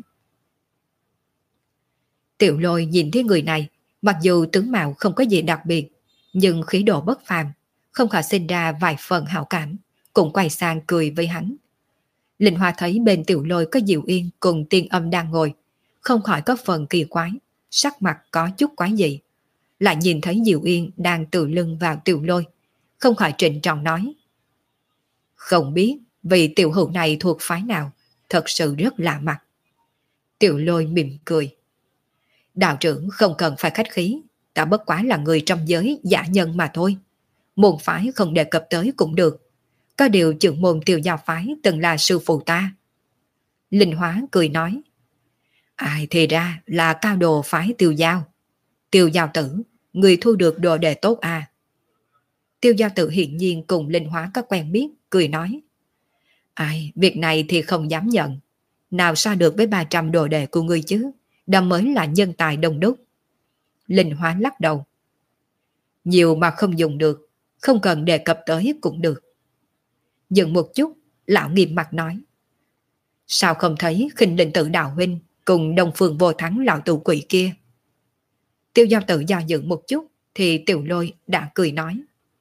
Tiểu Lôi nhìn thấy người này, mặc dù tướng mạo không có gì đặc biệt, nhưng khí độ bất phàm, không khỏi sinh ra vài phần hảo cảm, cũng quay sang cười với hắn. Linh Hoa thấy bên Tiểu Lôi có Diệu Yên cùng Tiên Âm đang ngồi, không khỏi có phần kỳ quái, sắc mặt có chút quái dị. Lại nhìn thấy Diệu Yên đang tựa lưng vào Tiểu Lôi, không khỏi trịnh trọng nói. Không biết vì tiểu hữu này thuộc phái nào, thật sự rất lạ mặt. Tiểu Lôi mỉm cười. Đạo trưởng không cần phải khách khí, ta bất quá là người trong giới giả nhân mà thôi. Môn phái không đề cập tới cũng được. Có điều trưởng môn Tiêu Giao phái từng là sư phụ ta. Linh Hóa cười nói. Ai thì ra là cao đồ phái Tiêu Giao. Tiêu Giao tử, người thu được đồ đề tốt à? Tiêu Giao tử hiển nhiên cùng Linh Hóa có quen biết, cười nói. Ai, việc này thì không dám nhận. Nào so được với 300 đồ đề của ngươi chứ? Đó mới là nhân tài đông đúc. Linh Hóa lắc đầu. Nhiều mà không dùng được, không cần đề cập tới cũng được. Dừng một chút, lão nghiêm mặt nói. Sao không thấy Khinh Linh Tử đạo huynh cùng Đông Phương Vô Thắng lão tù quỷ kia? Tiêu Giao tử do dự một chút thì Tiểu Lôi đã cười nói.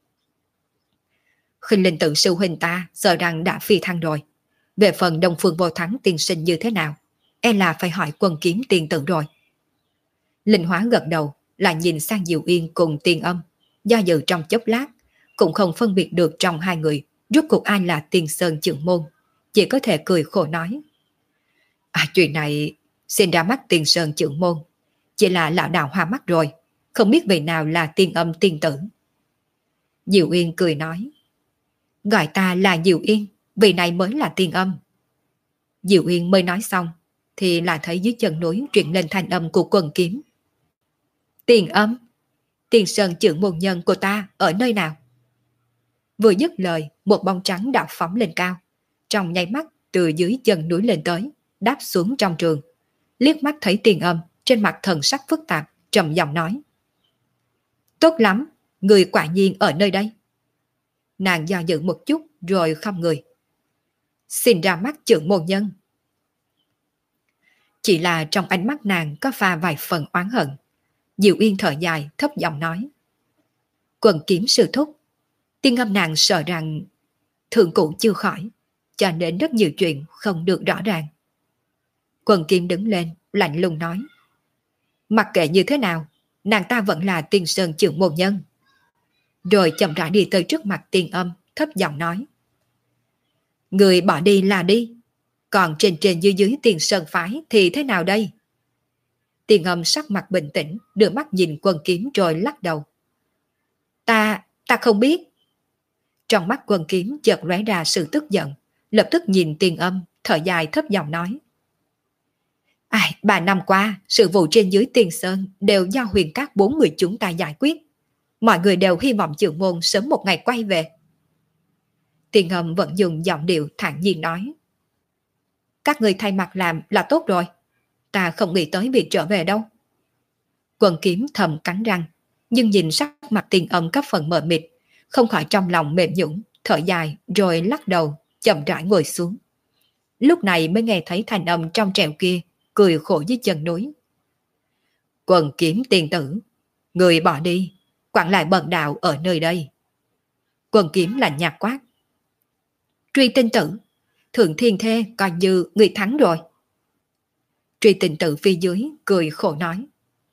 Khinh Linh Tử sư huynh ta sợ rằng đã phi thăng rồi. Về phần Đông Phương Vô Thắng tiên sinh như thế nào, e là phải hỏi Quân Kiếm tiên tử rồi. Linh Hóa gật đầu, lại nhìn sang Diệu Yên cùng Tiên Âm, do dự trong chốc lát, cũng không phân biệt được trong hai người rốt cuộc ai là Tiên Sơn trưởng môn, chỉ có thể cười khổ nói. Chuyện này xin ra mắt Tiên Sơn trưởng môn, chỉ là lão đạo hoa mắt rồi, không biết vị nào là Tiên Âm tiên tử. Diệu Yên cười nói. Gọi ta là Diệu Yên, vị này mới là Tiên Âm. Diệu Yên mới nói xong, thì lại thấy dưới chân núi truyền lên thanh âm của Quân Kiếm. Tiên Âm, Tiên Sơn trưởng môn nhân của ta ở nơi nào? Vừa dứt lời, một bóng trắng đạo phóng lên cao, trong nháy mắt từ dưới chân núi lên tới, đáp xuống trong trường. Liếc mắt thấy Tiên Âm, trên mặt thần sắc phức tạp, trầm giọng nói. Tốt lắm, người quả nhiên ở nơi đây. Nàng do dự một chút rồi khom người. Xin ra mắt trưởng môn nhân. Chỉ là trong ánh mắt nàng có pha vài phần oán hận. Diệu Yên thở dài thấp giọng nói. Quân Kiếm sư thúc, Tiên Âm nàng sợ rằng thượng cụ chưa khỏi, cho nên rất nhiều chuyện không được rõ ràng. Quân Kiếm đứng lên lạnh lùng nói. Mặc kệ như thế nào, nàng ta vẫn là Tiên Sơn trưởng môn nhân. Rồi chậm rãi đi tới trước mặt Tiên Âm, thấp giọng nói. Người bỏ đi là đi, còn trên trên dưới dưới Tiên Sơn phái thì thế nào đây? Tiên Âm sắc mặt bình tĩnh, đưa mắt nhìn Quân Kiếm rồi lắc đầu. Ta không biết. Trong mắt Quân Kiếm chợt lóe ra sự tức giận, lập tức nhìn Tiên Âm, thở dài thấp giọng nói. 3 năm qua, sự vụ trên dưới Tiên Sơn đều do Huyền Các 4 người chúng ta giải quyết. Mọi người đều hy vọng trưởng môn sớm một ngày quay về. Tiên Âm vẫn dùng giọng điệu thản nhiên nói. Các người thay mặt làm là tốt rồi. Ta không nghĩ tới việc trở về đâu. Quân Kiếm thầm cắn răng, nhưng nhìn sắc mặt Tiên Âm có phần mờ mịt, không khỏi trong lòng mềm nhũn, thở dài rồi lắc đầu, chậm rãi ngồi xuống. Lúc này mới nghe thấy thanh âm trong trẻo kia, cười khổ dưới chân núi. Quân Kiếm tiên tử, người bỏ đi, quản lại bần đạo ở nơi đây. Quân Kiếm lạnh nhạt quát. Truy Tinh tử, Thượng Thiên Thê coi như người thắng rồi. Truy Tinh tử phía dưới cười khổ nói.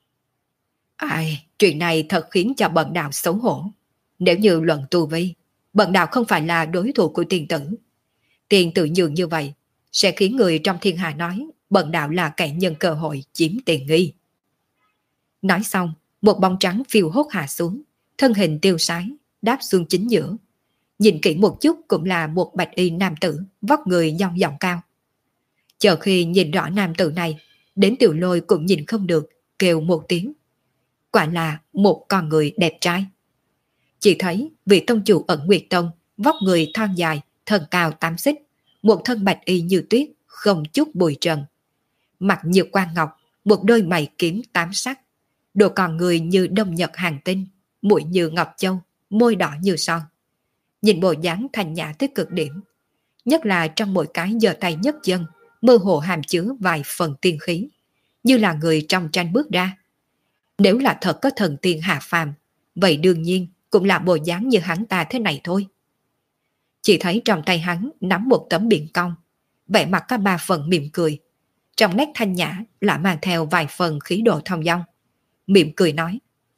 Chuyện này thật khiến cho bần đạo xấu hổ. Nếu như luận tu vi, bần đạo không phải là đối thủ của tiền tử. Tiền tử nhường như vậy, sẽ khiến người trong thiên hạ nói bần đạo là kẻ nhân cơ hội chiếm tiền nghi. Nói xong, một bóng trắng phiêu hốt hạ xuống, thân hình tiêu sái, đáp xuống chính giữa. Nhìn kỹ một chút cũng là một bạch y nam tử, vóc người dong dỏng cao. Chờ khi nhìn rõ nam tử này, đến Tiểu Lôi cũng nhìn không được, kêu một tiếng. Quả là một con người đẹp trai. Chỉ thấy vị tông chủ Ẩn Nguyệt Tông, vóc người thon dài, thân cao 8 xích, một thân bạch y như tuyết, không chút bụi trần. Mặt như quan ngọc, một đôi mày kiếm 8 sắc, đồ còn người như đông nhật hàng tinh, mũi như ngọc châu, môi đỏ như son. Nhìn bộ dáng thanh nhã tới cực điểm, nhất là trong mỗi cái giơ tay nhấc chân, mơ hồ hàm chứa vài phần tiên khí, như là người trong tranh bước ra. Nếu là thật có thần tiên hạ phàm, vậy đương nhiên cũng là bộ dáng như hắn ta thế này thôi. Chỉ thấy trong tay hắn nắm một tấm biển cong, vẻ mặt có 3 phần mỉm cười, trong nét thanh nhã lại mang theo vài phần khí độ thong dong. Mỉm cười nói.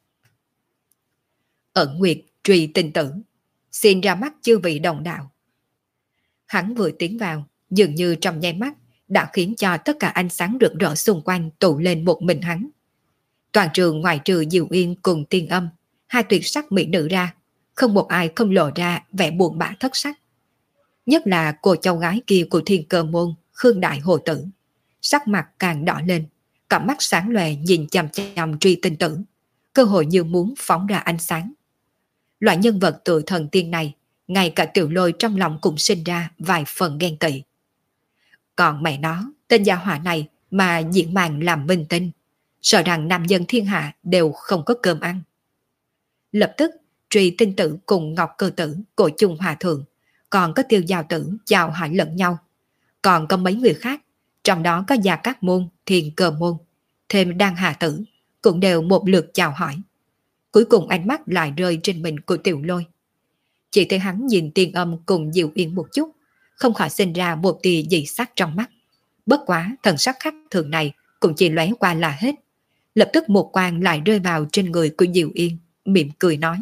Ẩn Nguyệt Truy Tinh tử, xin ra mắt chư vị đồng đạo. Hắn vừa tiến vào, dường như trong nháy mắt đã khiến cho tất cả ánh sáng rực rỡ xung quanh tụ lên một mình hắn. Toàn trường ngoài trừ Diệu Yên cùng Tiên Âm, hai tuyệt sắc mỹ nữ ra, không một ai không lộ ra vẻ buồn bã thất sắc. Nhất là cô cháu gái kia của Thiên Cơ Môn, Khương Đại Hồ Tử. Sắc mặt càng đỏ lên, cặp mắt sáng lòe nhìn chằm chằm Truy Tinh Tử, cơ hội như muốn phóng ra ánh sáng. Loại nhân vật tự thần tiên này, ngay cả Tiểu Lôi trong lòng cũng sinh ra vài phần ghen tị. Còn mẹ nó, tên gia hỏa này mà diễn màn làm minh tinh, sợ rằng nam dân thiên hạ đều không có cơm ăn. Lập tức, Truy Tinh Tử cùng Ngọc Cơ Tử, Cổ Chung Hòa Thượng, còn có Tiêu Giao Tử chào hỏi lẫn nhau. Còn có mấy người khác, trong đó có Gia Cát Môn, Thiên Cơ Môn, thêm Đan Hà Tử, cũng đều một lượt chào hỏi. Cuối cùng ánh mắt lại rơi trên mình của Tiểu Lôi. Chỉ thấy hắn nhìn Tiên Âm cùng Diệu Yên một chút, không khỏi sinh ra một tia dị sắc trong mắt. Bất quá thần sắc khác thường này cũng chỉ lóe qua là hết. Lập tức một quang lại rơi vào trên người của Diệu Yên, mỉm cười nói.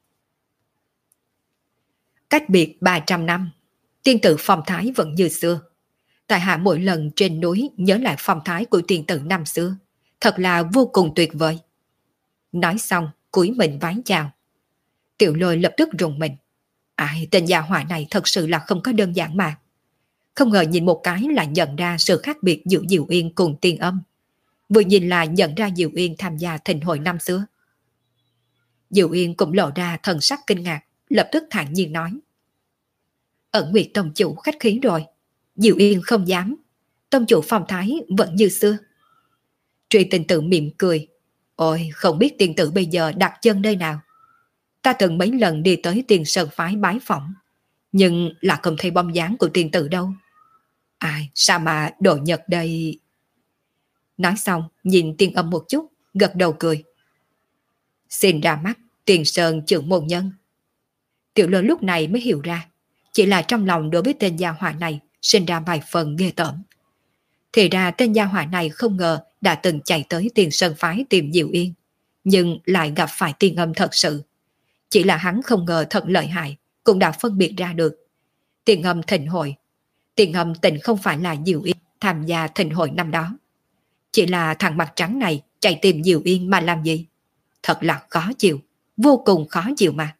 Cách biệt 300 năm, tiên tử phong thái vẫn như xưa. Tại hạ mỗi lần trên núi nhớ lại phong thái của tiên tử năm xưa, thật là vô cùng tuyệt vời. Nói xong, cúi mình vái chào. Tiểu Lôi lập tức rùng mình. Ai, tên gia hỏa này thật sự là không có đơn giản mà. Không ngờ nhìn một cái là nhận ra sự khác biệt giữa Diệu Yên cùng Tiên Âm. Vừa nhìn là nhận ra Diệu Yên tham gia thịnh hội năm xưa. Diệu Yên cũng lộ ra thần sắc kinh ngạc, lập tức thản nhiên nói. Ẩn Nguyệt tông chủ khách khí rồi. Diệu Yên không dám. Tông chủ phong thái vẫn như xưa. Truy Tinh Tử mỉm cười. Ôi, không biết tiên tử bây giờ đặt chân nơi nào. Ta từng mấy lần đi tới Tiền Sơn phái bái phỏng, nhưng là không thấy bóng dáng của tiên tử đâu. Ai, sao mà Đồ Nhật đây... Nói xong, nhìn Tiên Âm một chút, gật đầu cười. Xin ra mắt, Tiền Sơn trưởng môn nhân. Tiểu Lôi lúc này mới hiểu ra, chỉ là trong lòng đối với tên gia hỏa này sinh ra vài phần ghê tởm. Thì ra tên gia hỏa này không ngờ đã từng chạy tới Tiền Sơn phái tìm Diệu Yên, nhưng lại gặp phải Tiên Âm thật sự. Chỉ là hắn không ngờ thật lợi hại, cũng đã phân biệt ra được. Tiên Âm thịnh hội, Tiên Âm tình không phải là Diệu Yên tham gia thịnh hội năm đó. Chỉ là thằng mặt trắng này chạy tìm Diệu Yên mà làm gì? Thật là khó chịu, vô cùng khó chịu mà.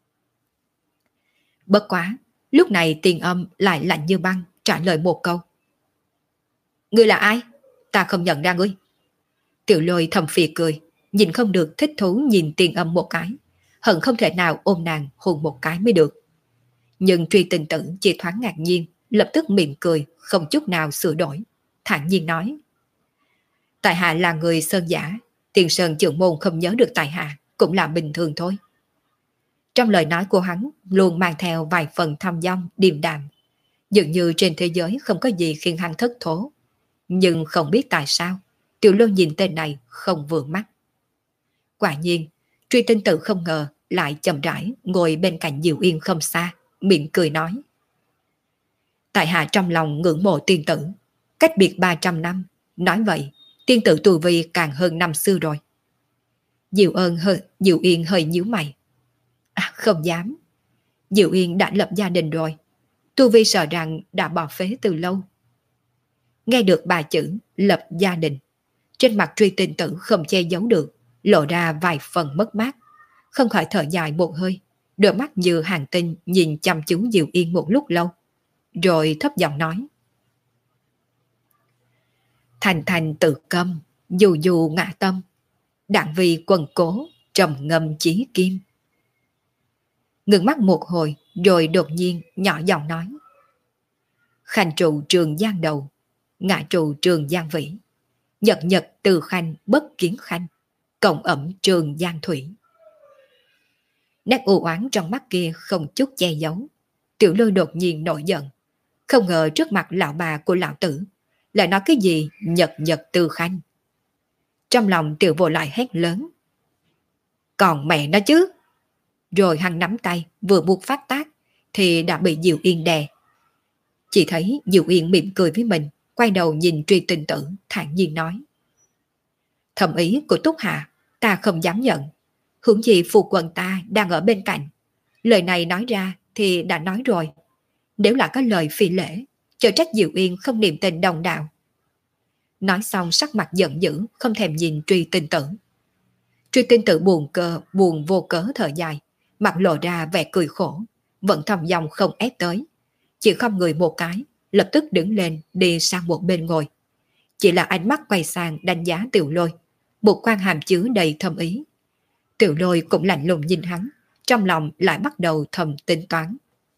Bất quá, lúc này Tiên Âm lại lạnh như băng trả lời một câu. Ngươi là ai? Ta không nhận ra ngươi. Tiểu Lôi thầm phì cười, nhìn không được thích thú nhìn Tiên Âm một cái, hận không thể nào ôm nàng hôn một cái mới được. Nhưng Truy Tinh Tử chỉ thoáng ngạc nhiên, lập tức mỉm cười, không chút nào sửa đổi, thản nhiên nói. Tại hạ là người Sơn giả, Tiền Sơn trưởng môn không nhớ được tại hạ, cũng là bình thường thôi. Trong lời nói của hắn luôn mang theo vài phần thâm dong, điềm đạm, dường như trên thế giới không có gì khiến hắn thất thố. Nhưng không biết tại sao, Tiểu Lôi nhìn tên này không vừa mắt. Quả nhiên, Truy Tinh Tử không ngờ lại chậm rãi ngồi bên cạnh Diệu Yên không xa, mỉm cười nói. Tại hạ trong lòng ngưỡng mộ tiên tử, cách biệt 300 năm, nói vậy, tiên tử tu vi càng hơn năm xưa rồi. Diệu Yên hơi nhíu mày. À, không dám. Diệu Yên đã lập gia đình rồi, tu vi sợ rằng đã bỏ phế từ lâu. Nghe được ba chữ lập gia đình, trên mặt Truy Tinh Tử không che giấu được, lộ ra vài phần mất mát, không khỏi thở dài một hơi, đôi mắt như hàng tinh nhìn chăm chú Diệu Yên một lúc lâu, rồi thấp giọng nói. Thành thành tự câm, dù dù ngã tâm, đặng vì quần cố, trầm ngâm chí kim. Ngừng mắt một hồi, rồi đột nhiên nhỏ giọng nói. Khanh trụ trường giang đầu, ngã trụ trường giang vĩ, nhật nhật từ khanh bất kiến khanh, cộng ẩm trường giang thủy. Nét u oán trong mắt kia không chút che giấu. Tiểu Lôi đột nhiên nổi giận, không ngờ trước mặt lão bà của lão tử lại nói cái gì nhật nhật từ khanh. Trong lòng Tiểu Vô lại hét lớn. Còn mẹ nó chứ. Rồi hắn nắm tay vừa buộc phát tác thì đã bị Diệu Yên đè. Chỉ thấy Diệu Yên mỉm cười với mình, quay đầu nhìn Truy Tinh Tử, thản nhiên nói. Thầm ý của Túc Hạ ta không dám nhận, huống gì phu quân ta đang ở bên cạnh. Lời này nói ra thì đã nói rồi, nếu là có lời phi lễ, cho trách Diệu Yên không niệm tình đồng đạo. Nói xong sắc mặt giận dữ, không thèm nhìn Truy Tinh Tử, Truy Tinh Tử buồn vô cớ thở dài, mặt lộ ra vẻ cười khổ, vẫn thầm dòng không ép tới. Chỉ không người một cái, lập tức đứng lên đi sang một bên ngồi. Chỉ là ánh mắt quay sang đánh giá Tiểu Lôi, một quan hàm chứa đầy thâm ý. Tiểu Lôi cũng lạnh lùng nhìn hắn, trong lòng lại bắt đầu thầm tính toán.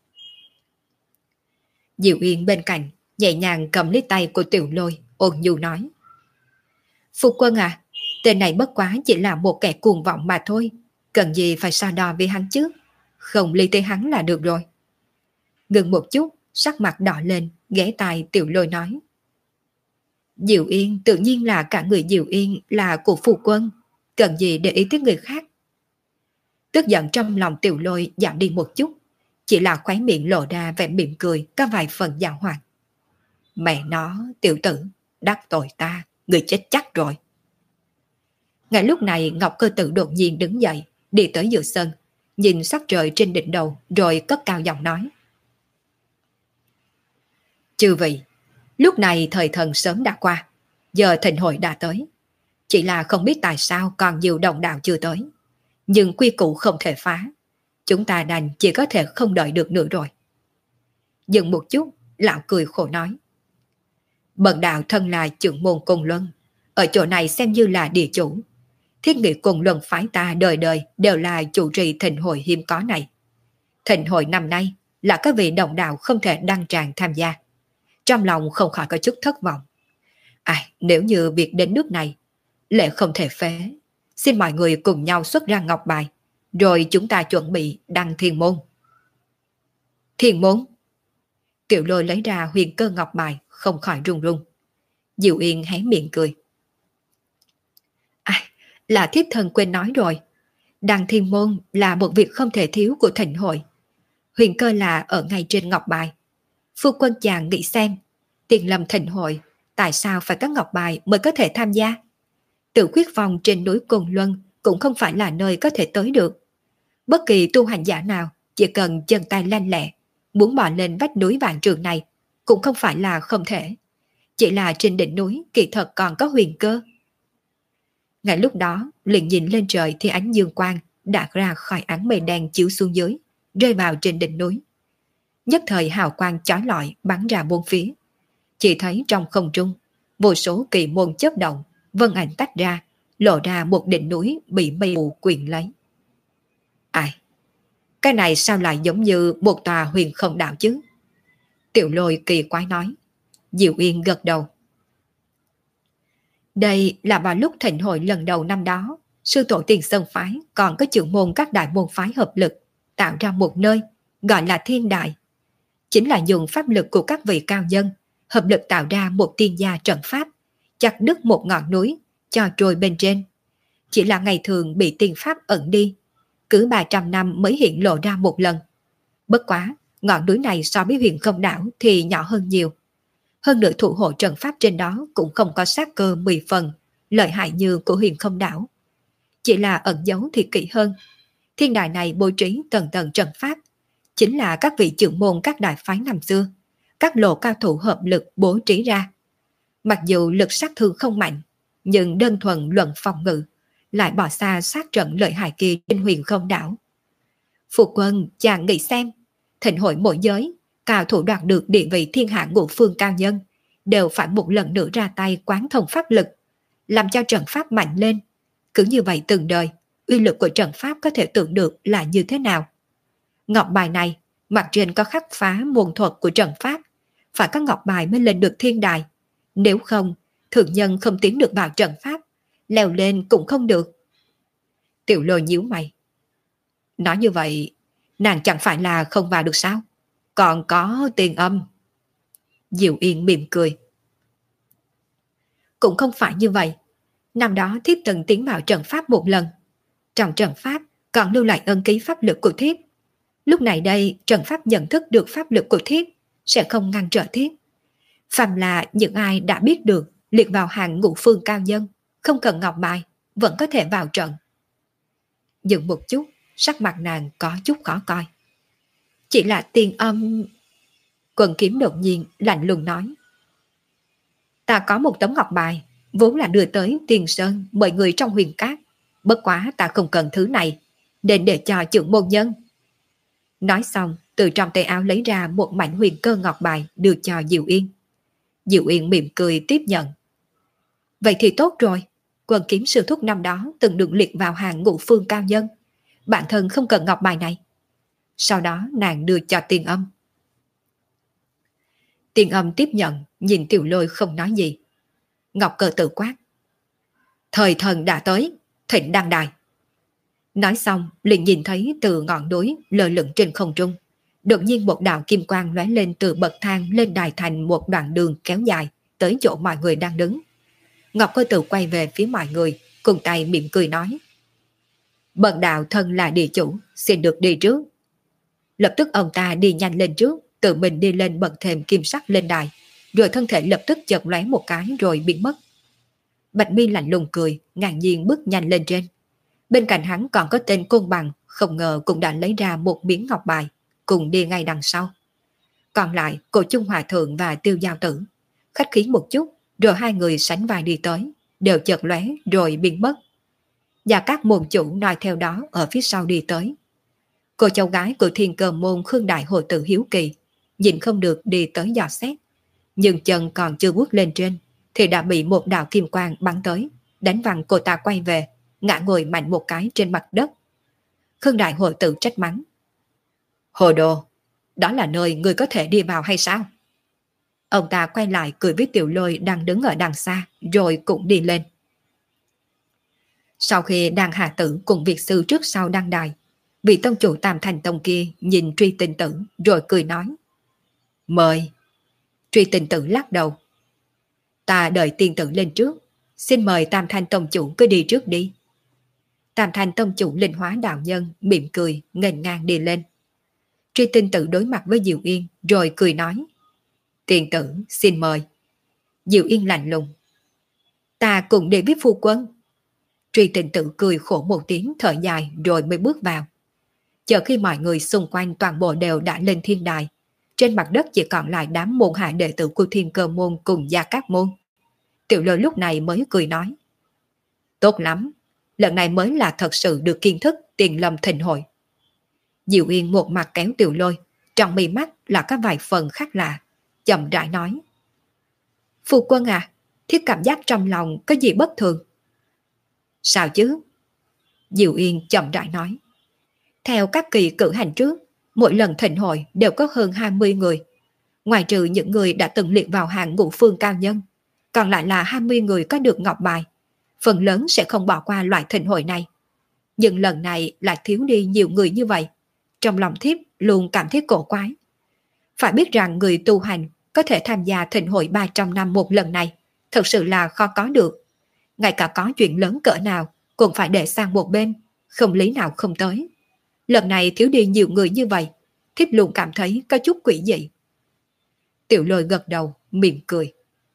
Diệu Yên bên cạnh, nhẹ nhàng cầm lấy tay của Tiểu Lôi, ôn nhu nói. Phu quân à, tên này bất quá chỉ là một kẻ cuồng vọng mà thôi, cần gì phải so đo với hắn chứ, không ly tới hắn là được rồi. Ngừng một chút, sắc mặt đỏ lên, ghé tai Tiểu Lôi nói. Diệu Yên tự nhiên là cả người Diệu Yên là của phu quân, cần gì để ý tới người khác. Tức giận trong lòng Tiểu Lôi giảm đi một chút, chỉ là khóe miệng lộ ra vẻ mỉm cười có vài phần giảo hoạt. Mẹ nó, tiểu tử, đắc tội ta, người chết chắc rồi. Ngay lúc này Ngọc Cơ Tử đột nhiên đứng dậy, đi tới giữa sân, nhìn sắc trời trên đỉnh đầu rồi cất cao giọng nói. Chư vị, lúc này thời thần sớm đã qua, giờ thịnh hội đã tới. Chỉ là không biết tại sao còn nhiều đồng đạo chưa tới. Nhưng quy củ không thể phá. Chúng ta đành chỉ có thể không đợi được nữa rồi. Dừng một chút, lão cười khổ nói. Bần đạo thân là trưởng môn Côn Luân, ở chỗ này xem như là địa chủ. Thiết nghị Côn Luân phái ta đời đời đều là chủ trì thịnh hội hiếm có này. Thịnh hội năm nay là các vị đồng đạo không thể đăng tràng tham gia. Trong lòng không khỏi có chút thất vọng. Nếu như việc đến nước này, lẽ không thể phế. Xin mọi người cùng nhau xuất ra ngọc bài, rồi chúng ta chuẩn bị đăng thiên môn. Thiên môn? Tiểu Lôi lấy ra huyền cơ ngọc bài, không khỏi run run. Diệu Yên hé miệng cười. Là thiếp thân quên nói rồi. Đăng thiên môn là một việc không thể thiếu của thịnh hội. Huyền cơ là ở ngay trên ngọc bài. Phu quân chàng nghĩ xem, tiền lâm thịnh hội, tại sao phải có ngọc bài mới có thể tham gia? Tự quyết phòng trên núi Côn Luân cũng không phải là nơi có thể tới được. Bất kỳ tu hành giả nào chỉ cần chân tay lanh lẹ, muốn bò lên vách núi Vạn Trường này cũng không phải là không thể. Chỉ là trên đỉnh núi kỳ thật còn có huyền cơ. Ngay lúc đó, liền nhìn lên trời thì ánh dương quang đã ra khỏi áng mây đen chiếu xuống dưới, rơi vào trên đỉnh núi. Nhất thời hào quang chói lọi bắn ra bốn phía. Chỉ thấy trong không trung, vô số kỳ môn chớp động, vân ảnh tách ra, lộ ra một đỉnh núi bị mây mù quyện lấy. Cái này sao lại giống như một tòa huyền không đạo chứ? Tiểu Lôi kỳ quái nói. Diệu Yên gật đầu. Đây là vào lúc thịnh hội lần đầu năm đó, sư tổ Tiền Sơn phái còn có trưởng môn các đại môn phái hợp lực, tạo ra một nơi gọi là Thiên Đại. Chính là dùng pháp lực của các vị cao nhân, hợp lực tạo ra một tiên gia trận pháp, chặt đứt một ngọn núi, cho trôi bên trên. Chỉ là ngày thường bị tiên pháp ẩn đi, cứ 300 năm mới hiện lộ ra một lần. Bất quá, ngọn núi này so với huyền không đảo thì nhỏ hơn nhiều. Hơn nữa thủ hộ trận pháp trên đó cũng không có sát cơ 10 phần, lợi hại như của huyền không đảo. Chỉ là ẩn giấu thì kỹ hơn. Thiên đài này bố trí tầng tầng trận pháp, chính là các vị trưởng môn các đại phái năm xưa, các lộ cao thủ hợp lực bố trí ra. Mặc dù lực sát thương không mạnh, nhưng đơn thuần luận phòng ngự, lại bỏ xa sát trận lợi hại kia trên huyền không đảo. Phu quân chàng nghĩ xem, thịnh hội mỗi giới, cao thủ đoạt được địa vị thiên hạ ngũ phương cao nhân, đều phải một lần nữa ra tay quán thông pháp lực, làm cho trận pháp mạnh lên. Cứ như vậy từng đời, uy lực của trận pháp có thể tưởng được là như thế nào. Ngọc bài này, mặt trên có khắc phá môn thuật của trận pháp, phải có ngọc bài mới lên được thiên đài. Nếu không, thường nhân không tiến được vào trận pháp, leo lên cũng không được. Tiểu Lôi nhíu mày. Nói như vậy, nàng chẳng phải là không vào được sao? Còn có tiền âm. Diệu Yên mỉm cười. Cũng không phải như vậy. Năm đó thiếp từng tiến vào trận pháp một lần. Trong trận pháp còn lưu lại ân ký pháp lực của thiếp. Lúc này đây trận pháp nhận thức được pháp lực của thiếp sẽ không ngăn trở thiếp. Phàm là những ai đã biết được liệt vào hàng ngũ phương cao nhân, không cần ngọc bài, vẫn có thể vào trận. Dừng một chút, sắc mặt nàng có chút khó coi. Chỉ là tiền âm... Quần Kiếm đột nhiên lạnh lùng nói. Ta có một tấm ngọc bài, vốn là đưa tới Tiền Sơn mời người trong huyền cát, Bất quá ta không cần thứ này, nên để cho trưởng môn nhân. Nói xong, từ trong tay áo lấy ra một mảnh huyền cơ ngọc bài đưa cho Diệu Yên. Diệu Yên mỉm cười tiếp nhận. Vậy thì tốt rồi, Quân Kiếm sư thúc năm đó từng được liệt vào hàng ngũ phương cao nhân. Bản thân không cần ngọc bài này. Sau đó nàng đưa cho Tiên Âm. Tiên Âm tiếp nhận, nhìn Tiểu Lôi không nói gì. Ngọc Cơ tự quát. Thời thần đã tới, thịnh đăng đài. Nói xong, liền nhìn thấy từ ngọn núi lơ lửng trên không trung. Đột nhiên một đạo kim quang lóe lên từ bậc thang lên đài thành một đoạn đường kéo dài, tới chỗ mọi người đang đứng. Ngọc Cơ Tự quay về phía mọi người, cùng tay mỉm cười nói. Bậc đạo thân là địa chủ, xin được đi trước. Lập tức ông ta đi nhanh lên trước, tự mình đi lên bậc thềm kim sắc lên đài, rồi thân thể lập tức chợt lóe một cái rồi biến mất. Bạch Mi lạnh lùng cười, ngạc nhiên bước nhanh lên trên. Bên cạnh hắn còn có tên Côn Bằng, không ngờ cũng đã lấy ra một miếng ngọc bài, cùng đi ngay đằng sau. Còn lại, Cổ Chung Hòa Thượng và Tiêu Giao Tử. Khách khí một chút, rồi hai người sánh vai đi tới, đều chợt lóe rồi biến mất. Và các môn chủ nói theo đó ở phía sau đi tới. Cô cháu gái của Thiên Cơ môn Khương Đại Hồ Tự hiếu kỳ, nhìn không được đi tới dò xét. Nhưng chân còn chưa bước lên trên, thì đã bị một đạo kim quang bắn tới, đánh văng cô ta quay về, ngã ngồi mạnh một cái trên mặt đất. Khương Đại Hồ Tự trách mắng. Hồ đồ, đó là nơi người có thể đi vào hay sao? Ông ta quay lại cười với Tiểu Lôi đang đứng ở đằng xa, rồi cũng đi lên. Sau khi đàn hạ tử cùng Việt sư trước sau đăng đài, vị tông chủ Tam Thành Tông kia nhìn Truy Tình Tử rồi cười nói. Mời. Truy Tình Tử lắc đầu. Ta đợi tiên tử lên trước, xin mời Tam Thành Tông chủ cứ đi trước đi. Tam Thành Tông chủ linh hóa đạo nhân mỉm cười nghênh ngang đi lên. Truy Tình Tử đối mặt với Diệu Yên rồi cười nói. Tiên tử xin mời. Diệu Yên lạnh lùng. Ta cùng đi với phu quân. Truy Tình Tử cười khổ một tiếng thở dài rồi mới bước vào. Chờ khi mọi người xung quanh toàn bộ đều đã lên thiên đài, trên mặt đất chỉ còn lại đám môn hạ đệ tử của Thiên Cơ môn cùng Gia Cát môn. Tiểu Lôi lúc này mới cười nói. Tốt lắm, lần này mới là thật sự được kiến thức Tiền Lâm thịnh hội. Diệu Yên một mặt kéo Tiểu Lôi, trong mi mắt là có vài phần khác lạ, chậm rãi nói. Phu quân à, thiết cảm giác trong lòng có gì bất thường? Sao chứ? Diệu Yên chậm rãi nói. Theo các kỳ cử hành trước, mỗi lần thịnh hội đều có hơn 20 người. Ngoài trừ những người đã từng liệt vào hàng ngũ phương cao nhân, còn lại là 20 người có được ngọc bài. Phần lớn sẽ không bỏ qua loại thịnh hội này. Nhưng lần này lại thiếu đi nhiều người như vậy. Trong lòng thiếp luôn cảm thấy cổ quái. Phải biết rằng người tu hành có thể tham gia thịnh hội 300 năm một lần này, thật sự là khó có được. Ngay cả có chuyện lớn cỡ nào cũng phải để sang một bên, không lý nào không tới. Lần này thiếu đi nhiều người như vậy, thiếp luôn cảm thấy có chút quỷ dị. Tiểu Lôi gật đầu, mỉm cười.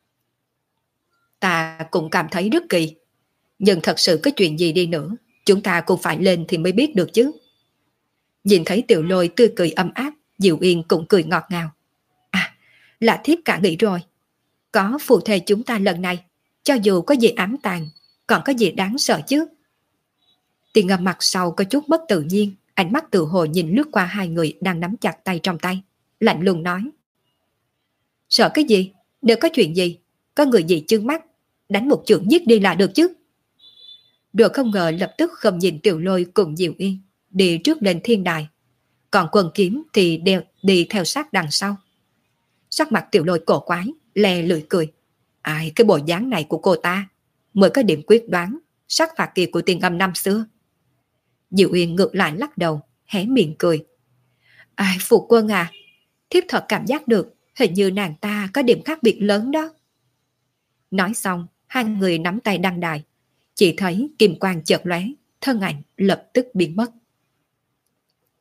Ta cũng cảm thấy rất kỳ. Nhưng thật sự có chuyện gì đi nữa, chúng ta cũng phải lên thì mới biết được chứ. Nhìn thấy Tiểu Lôi tươi cười ấm áp, Diệu Yên cũng cười ngọt ngào. À, là thiếp cả nghĩ rồi. Có phù thề chúng ta lần này, cho dù có gì ám tàn, còn có gì đáng sợ chứ. Tiền Ngâm mặt sau có chút bất tự nhiên, ánh mắt tự hồ nhìn lướt qua hai người đang nắm chặt tay trong tay, lạnh lùng nói. Sợ cái gì? Nếu có chuyện gì, có người gì chướng mắt, đánh một chưởng giết đi là được chứ. Rồi không ngờ lập tức không nhìn Tiểu Lôi cùng Diệu Yên, đi trước lên thiên đài. Còn Quân Kiếm thì đi theo sát đằng sau. Sắc mặt Tiểu Lôi cổ quái, lè lưỡi cười. Ai, cái bộ dáng này của cô ta mới có điểm quyết đoán, sát phạt kia của Tiền Ngâm năm xưa. Diệu Yên ngược lại lắc đầu, hé miệng cười. Ai, phụ quân à, thiếp thật cảm giác được hình như nàng ta có điểm khác biệt lớn đó. Nói xong, hai người nắm tay đăng đài. Chỉ thấy kim quang chợt lóe, thân ảnh lập tức biến mất.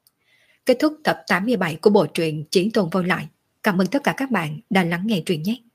Kết thúc tập 87 của bộ truyện Chí Tôn Vô Lại. Cảm ơn tất cả các bạn đã lắng nghe truyện nhé.